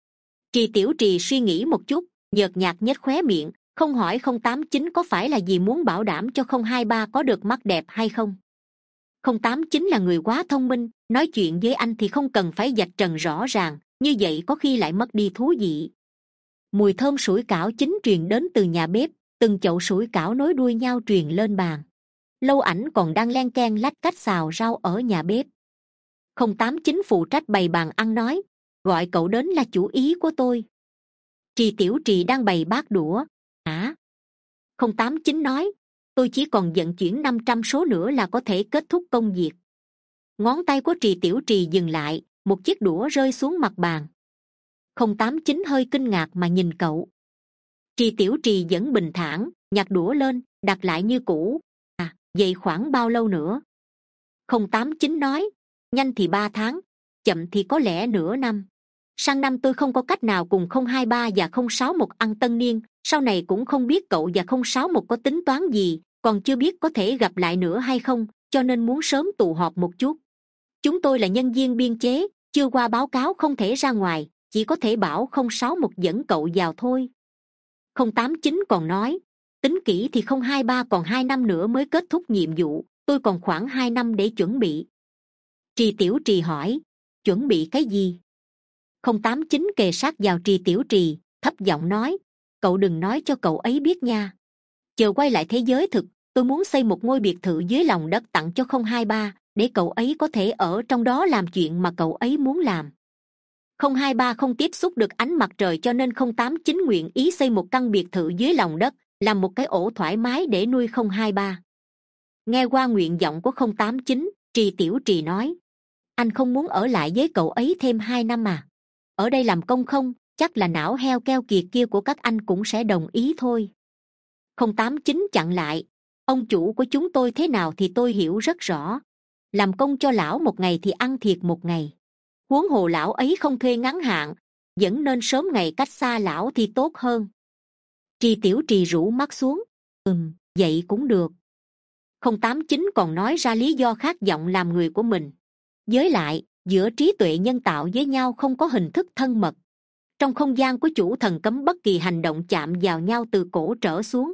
Trì Tiểu Trì suy nghĩ một chút, nhợt nhạt nhếch khóe miệng, không hỏi không tám chín có phải là vì muốn bảo đảm cho không hai ba có được mắt đẹp hay không. không tám chín là người quá thông minh, nói chuyện với anh thì không cần phải vạch trần rõ ràng, như vậy có khi lại mất đi thú vị. Mùi thơm sủi cảo chín truyền đến từ nhà bếp, từng chậu sủi cảo nối đuôi nhau truyền lên bàn. Lâu Ảnh còn đang len ken lách cách xào rau ở nhà bếp. không tám chín phụ trách bày bàn ăn nói, gọi cậu đến là chủ ý của tôi. Trì Tiểu Trì đang bày bát đũa. Hả? không tám chín nói, tôi chỉ còn vận chuyển năm trăm số nữa là có thể kết thúc công việc. Ngón tay của Trì Tiểu Trì dừng lại, một chiếc đũa rơi xuống mặt bàn. không tám chín hơi kinh ngạc mà nhìn cậu. Trì Tiểu Trì vẫn bình thản, nhặt đũa lên, đặt lại như cũ. À, vậy khoảng bao lâu nữa? không tám chín nói, nhanh thì ba tháng, chậm thì có lẽ nửa năm. Sang năm tôi không có cách nào cùng không hai ba và không sáu một ăn tân niên, sau này cũng không biết cậu và không sáu một có tính toán gì, còn chưa biết có thể gặp lại nữa hay không, cho nên muốn sớm tụ họp một chút. Chúng tôi là nhân viên biên chế, chưa qua báo cáo không thể ra ngoài, chỉ có thể bảo không sáu một dẫn cậu vào thôi. không tám chín còn nói, tính kỹ thì không hai ba còn hai năm nữa mới kết thúc nhiệm vụ, tôi còn khoảng hai năm để chuẩn bị. Trì Tiểu Trì hỏi, chuẩn bị cái gì? không tám chín kề sát vào Trì Tiểu Trì, thấp giọng nói, cậu đừng nói cho cậu ấy biết nha. Chờ quay lại thế giới thực, tôi muốn xây một ngôi biệt thự dưới lòng đất tặng cho không hai ba, để cậu ấy có thể ở trong đó làm chuyện mà cậu ấy muốn làm. không hai ba không tiếp xúc được ánh mặt trời cho nên không tám chín nguyện ý xây một căn biệt thự dưới lòng đất, làm một cái ổ thoải mái để nuôi không hai ba. Nghe qua nguyện vọng của không tám chín, Trì Tiểu Trì nói, anh không muốn ở lại với cậu ấy thêm hai năm à? Ở đây làm công không, chắc là não heo keo kiệt kia của các anh cũng sẽ đồng ý thôi. không tám chín chặn lại, ông chủ của chúng tôi thế nào thì tôi hiểu rất rõ. Làm công cho lão một ngày thì ăn thiệt một ngày. Huống hồ lão ấy không thuê ngắn hạn, vẫn nên sớm ngày cách xa lão thì tốt hơn. Trì Tiểu Trì rũ mắt xuống, ừm, vậy cũng được. không tám chín còn nói ra lý do khát vọng làm người của mình. Với lại, giữa trí tuệ nhân tạo với nhau không có hình thức thân mật. Trong không gian của chủ thần cấm bất kỳ hành động chạm vào nhau từ cổ trở xuống.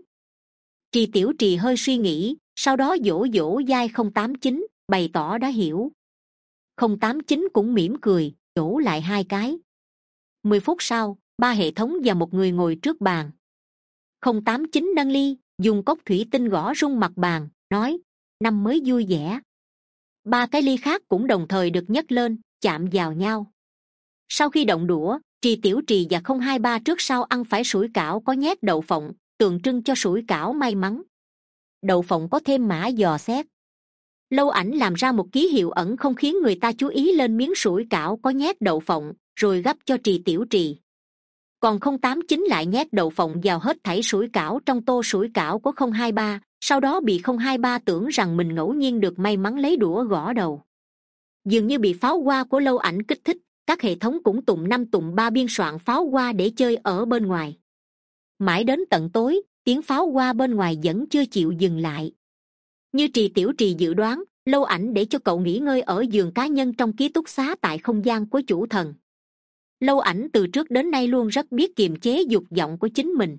Trì Tiểu Trì hơi suy nghĩ, sau đó dỗ dỗ vai không tám chín, bày tỏ đã hiểu. không tám chín cũng mỉm cười, dỗ lại hai cái. Mười phút sau, ba hệ thống và một người ngồi trước bàn. không tám chín nâng ly, dùng cốc thủy tinh gõ rung mặt bàn, nói, năm mới vui vẻ. Ba cái ly khác cũng đồng thời được nhấc lên, chạm vào nhau. Sau khi động đũa, Trì Tiểu Trì và không hai ba trước sau ăn phải sủi cảo có nhét đậu phộng, tượng trưng cho sủi cảo may mắn. Đậu phộng có thêm mã dò xét. Lâu Ảnh làm ra một ký hiệu ẩn không khiến người ta chú ý lên miếng sủi cảo có nhét đậu phộng, rồi gắp cho Trì Tiểu Trì. Còn không tám chín lại nhét đậu phộng vào hết thảy sủi cảo trong tô sủi cảo của không hai ba, sau đó bị không hai ba tưởng rằng mình ngẫu nhiên được may mắn lấy đũa gõ đầu. Dường như bị pháo hoa của Lâu Ảnh kích thích, các hệ thống cũng tụng năm tụng ba biên soạn pháo hoa để chơi ở bên ngoài. Mãi đến tận tối, tiếng pháo hoa bên ngoài vẫn chưa chịu dừng lại. Như Trì Tiểu Trì dự đoán, Lâu Ảnh để cho cậu nghỉ ngơi ở giường cá nhân trong ký túc xá tại không gian của chủ thần. Lâu Ảnh từ trước đến nay luôn rất biết kiềm chế dục vọng của chính mình.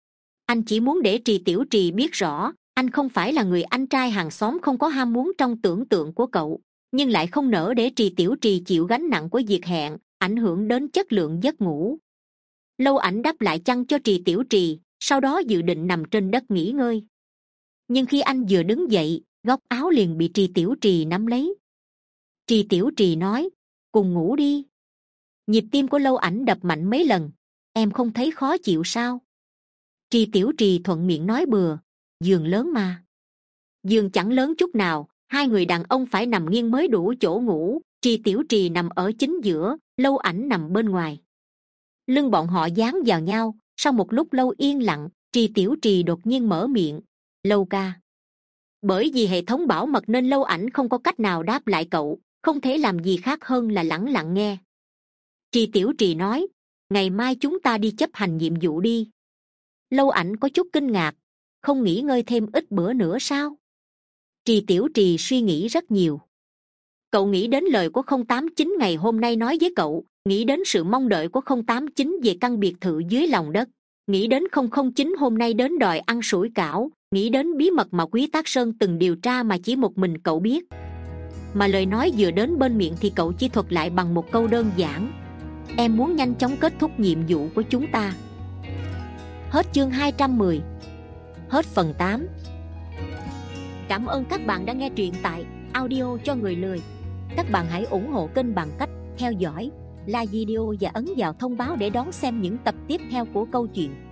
Anh chỉ muốn để Trì Tiểu Trì biết rõ, anh không phải là người anh trai hàng xóm không có ham muốn trong tưởng tượng của cậu, nhưng lại không nỡ để Trì Tiểu Trì chịu gánh nặng của việc hẹn, ảnh hưởng đến chất lượng giấc ngủ. Lâu Ảnh đắp lại chăn cho Trì Tiểu Trì, sau đó dự định nằm trên đất nghỉ ngơi. Nhưng khi anh vừa đứng dậy, góc áo liền bị Trì Tiểu Trì nắm lấy. Trì Tiểu Trì nói, cùng ngủ đi. Nhịp tim của Lâu Ảnh đập mạnh mấy lần. Em không thấy khó chịu sao? Trì Tiểu Trì thuận miệng nói bừa, giường lớn mà. Giường chẳng lớn chút nào, hai người đàn ông phải nằm nghiêng mới đủ chỗ ngủ. Trì Tiểu Trì nằm ở chính giữa, Lâu Ảnh nằm bên ngoài. Lưng bọn họ dán vào nhau. Sau một lúc lâu yên lặng, Trì Tiểu Trì đột nhiên mở miệng, Lâu ca. Bởi vì hệ thống bảo mật nên Lâu Ảnh không có cách nào đáp lại cậu, không thể làm gì khác hơn là lẳng lặng nghe. Trì Tiểu Trì nói, ngày mai chúng ta đi chấp hành nhiệm vụ đi. Lâu Ảnh có chút kinh ngạc, không nghỉ ngơi thêm ít bữa nữa sao? Trì Tiểu Trì suy nghĩ rất nhiều. Cậu nghĩ đến lời của không tám chín ngày hôm nay nói với cậu, nghĩ đến sự mong đợi của không tám chín về căn biệt thự dưới lòng đất, nghĩ đến không không chín hôm nay đến đòi ăn sủi cảo, nghĩ đến bí mật mà Quý Tác Sơn từng điều tra mà chỉ một mình cậu biết. Mà lời nói vừa đến bên miệng thì cậu chỉ thuật lại bằng một câu đơn giản, em muốn nhanh chóng kết thúc nhiệm vụ của chúng ta. Hết chương hai trăm mười. Hết phần tám. Cảm ơn các bạn đã nghe truyện tại audio cho người lười. Các bạn hãy ủng hộ kênh bằng cách theo dõi, like video và ấn vào thông báo để đón xem những tập tiếp theo của câu chuyện.